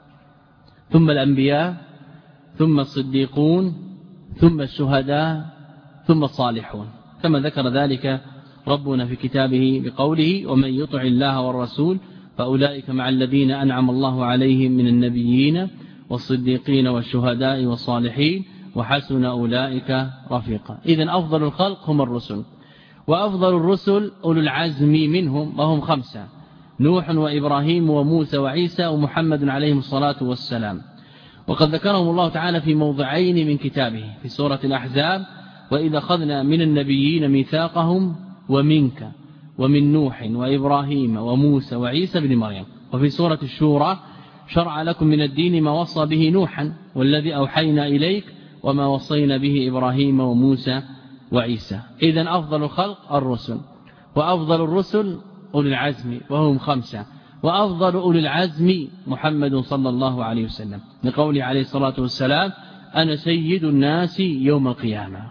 ثم الأنبياء، ثم الصديقون، ثم الشهداء، ثم الصالحون، كما ذكر ذلك ربنا في كتابه بقوله ومن يطع الله والرسول فأولئك مع الذين أنعم الله عليهم من النبيين والصديقين والشهداء والصالحين وحسن أولئك رفيقا. إذن أفضل الخلق هم الرسل، وأفضل الرسل أولو العزم منهم وهم 5: نوح وإبراهيم وموسى وعيسى ومحمد عليهم الصلاة والسلام. وقد ذكرهم الله تعالى في موضعين من كتابه في سورة الأحزاب وإذا أخذنا من النبيين ميثاقهم ومنك ومن نوح وإبراهيم وموسى وعيسى بن مريم. وفي سورة الشورى شرع لكم من الدين ما وصى به نوحا والذي أوحينا إليك وما وصينا به إبراهيم وموسى وعيسى. إذن أفضل الخلق الرسل، وأفضل الرسل أولي العزم وهم 5، وأفضل أولي العزم محمد صلى الله عليه وسلم لقوله عليه الصلاة والسلام أنا سيد الناس يوم القيامة،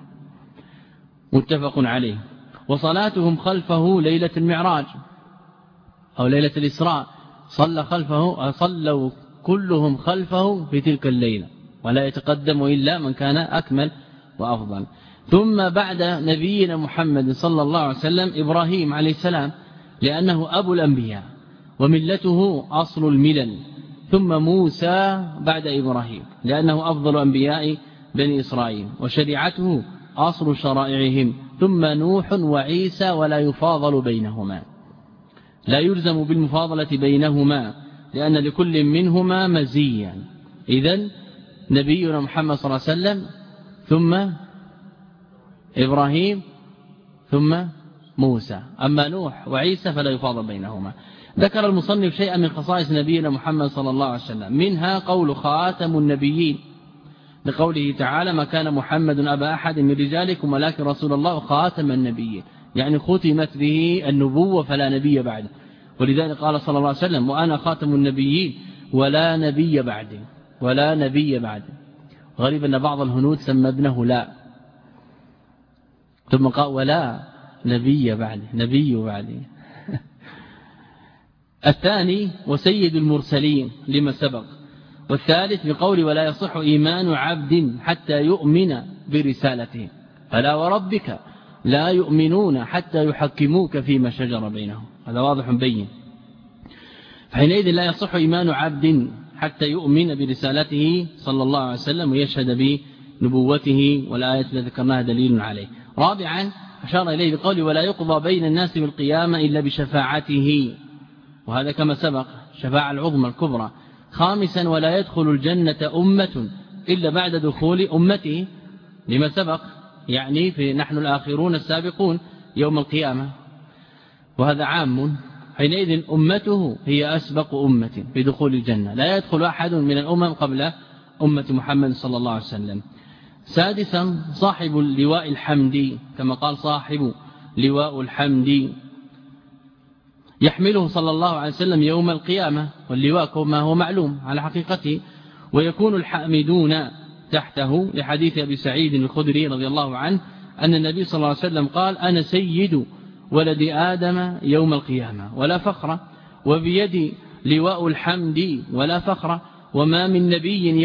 متفق عليه. وصلاتهم خلفه ليلة المعراج أو ليلة الإسراء، صلوا كلهم خلفه في تلك الليلة، ولا يتقدم إلا من كان أكمل وأفضل. ثم بعد نبينا محمد صلى الله عليه وسلم إبراهيم عليه السلام، لأنه أبو الأنبياء وملته أصل الملل، ثم موسى بعد إبراهيم لأنه أفضل أنبياء بني إسرائيل، وشريعته أصل شرائعهم، ثم نوح وعيسى ولا يفاضل بينهما، لا يلزم بالمفاضلة بينهما لأن لكل منهما مزيا. إذن نبينا محمد صلى الله عليه وسلم ثم إبراهيم ثم موسى، أما نوح وعيسى فلا يفاضل بينهما. ذكر المصنف شيئا من خصائص نبينا محمد صلى الله عليه وسلم، منها قول خاتم النبيين لقوله تعالى ما كان محمد أبا أحد من رجالكم ولكن رسول الله خاتم النبيين، يعني ختمت به النبوة فلا نبي بعده، ولذلك قال صلى الله عليه وسلم وأنا خاتم النبيين ولا نبي بعده، ولا نبي بعده. غريب أن بعض الهنود سمى ابنه لا، ثم قال ولا نبي بعده، نبي بعده. الثاني وسيد المرسلين لما سبق. والثالث بقول ولا يصح إيمان عبد حتى يؤمن برسالته، فلا وربك لا يؤمنون حتى يحكموك فيما شجر بينهم، هذا واضح بين. فحينئذ لا يصح إيمان عبد حتى يؤمن برسالته صلى الله عليه وسلم ويشهد بنبوته، والآية التي ذكرناها دليل عليه. رابعا أشار إليه بقول ولا يقضى بين الناس بالقيامة إلا بشفاعته، وهذا كما سبق شفاعة العظمى الكبرى. خامسا ولا يدخل الجنة أمة إلا بعد دخول أمته، لما سبق يعني في نحن الآخرون السابقون يوم القيامة، وهذا عام، حينئذ أمته هي أسبق أمة بدخول الجنة، لا يدخل أحد من الأمم قبل أمة محمد صلى الله عليه وسلم. سادسا صاحب اللواء الحمدي، كما قال صاحب لواء الحمد يحمله صلى الله عليه وسلم يوم القيامة، واللواء كما هو معلوم على حقيقته، ويكون الحامدون تحته لحديث أبي سعيد الخدري رضي الله عنه أن النبي صلى الله عليه وسلم قال أنا سيد ولد آدم يوم القيامة ولا فخر، وبيدي لواء الحمد ولا فخر، وما من نبي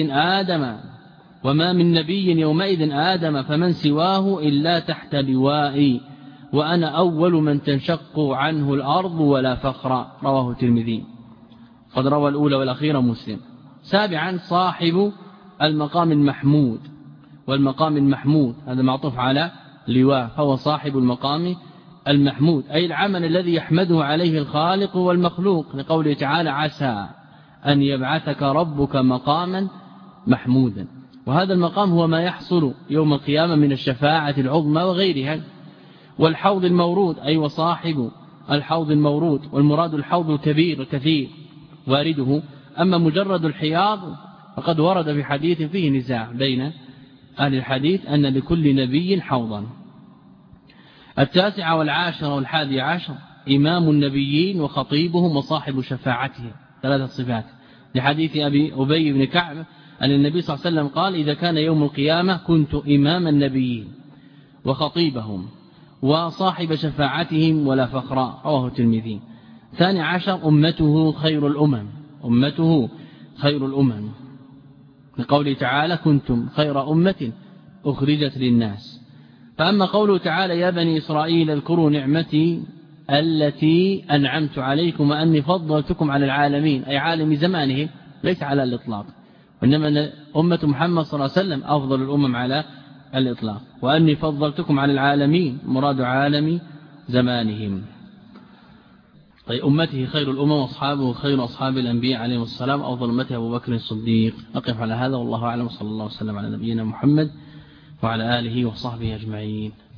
يومئذ آدم فمن سواه إلا تحت لوائي، وأنا أول من تنشق عنه الأرض ولا فخر، رواه الترمذي، قد روى الأولى والأخيرة مسلم. سابعا صاحب المقام المحمود، والمقام المحمود هذا معطوف على لواء، فهو صاحب المقام المحمود أي العمل الذي يحمده عليه الخالق والمخلوق، لقوله تعالى عسى أن يبعثك ربك مقاما محمودا، وهذا المقام هو ما يحصل يوم القيامة من الشفاعة العظمى وغيرها. والحوض المورود أي وصاحب الحوض المورود، والمراد الحوض الكبير الكثير وارده، أما مجرد الحياض فقد ورد في حديث فيه نزاع بين أهل الحديث أن لكل نبي حوضا. التاسع والعاشر والحادي عشر إمام النبيين وخطيبهم وصاحب شفاعتهم، ثلاثة صفات، لحديث أبي بن كعب أن النبي صلى الله عليه وسلم قال إذا كان يوم القيامة كنت إمام النبيين وخطيبهم وصاحب شفاعتهم ولا فخر، رواه الترمذي. ثاني عشر أمته خير الأمم، أمته خير الأمم، لقوله تعالى كنتم خير أمة أخرجت للناس. فأما قوله تعالى يا بني إسرائيل اذكروا نعمتي التي أنعمت عليكم وأني فضلتكم على العالمين، أي عالم زمانهم ليس على الإطلاق، وإنما أمة محمد صلى الله عليه وسلم أفضل الأمم على الإطلاق، وأني فضلتكم على العالمين مراد عالم زمانهم. طيب أمته خير الأمم وأصحابه خير أصحاب الأنبياء عليهم السلام، أفضل أمته أبو بكر الصديق. أقف على هذا والله أعلم، صلى الله وسلم على نبينا محمد وعلى آله وصحبه أجمعين.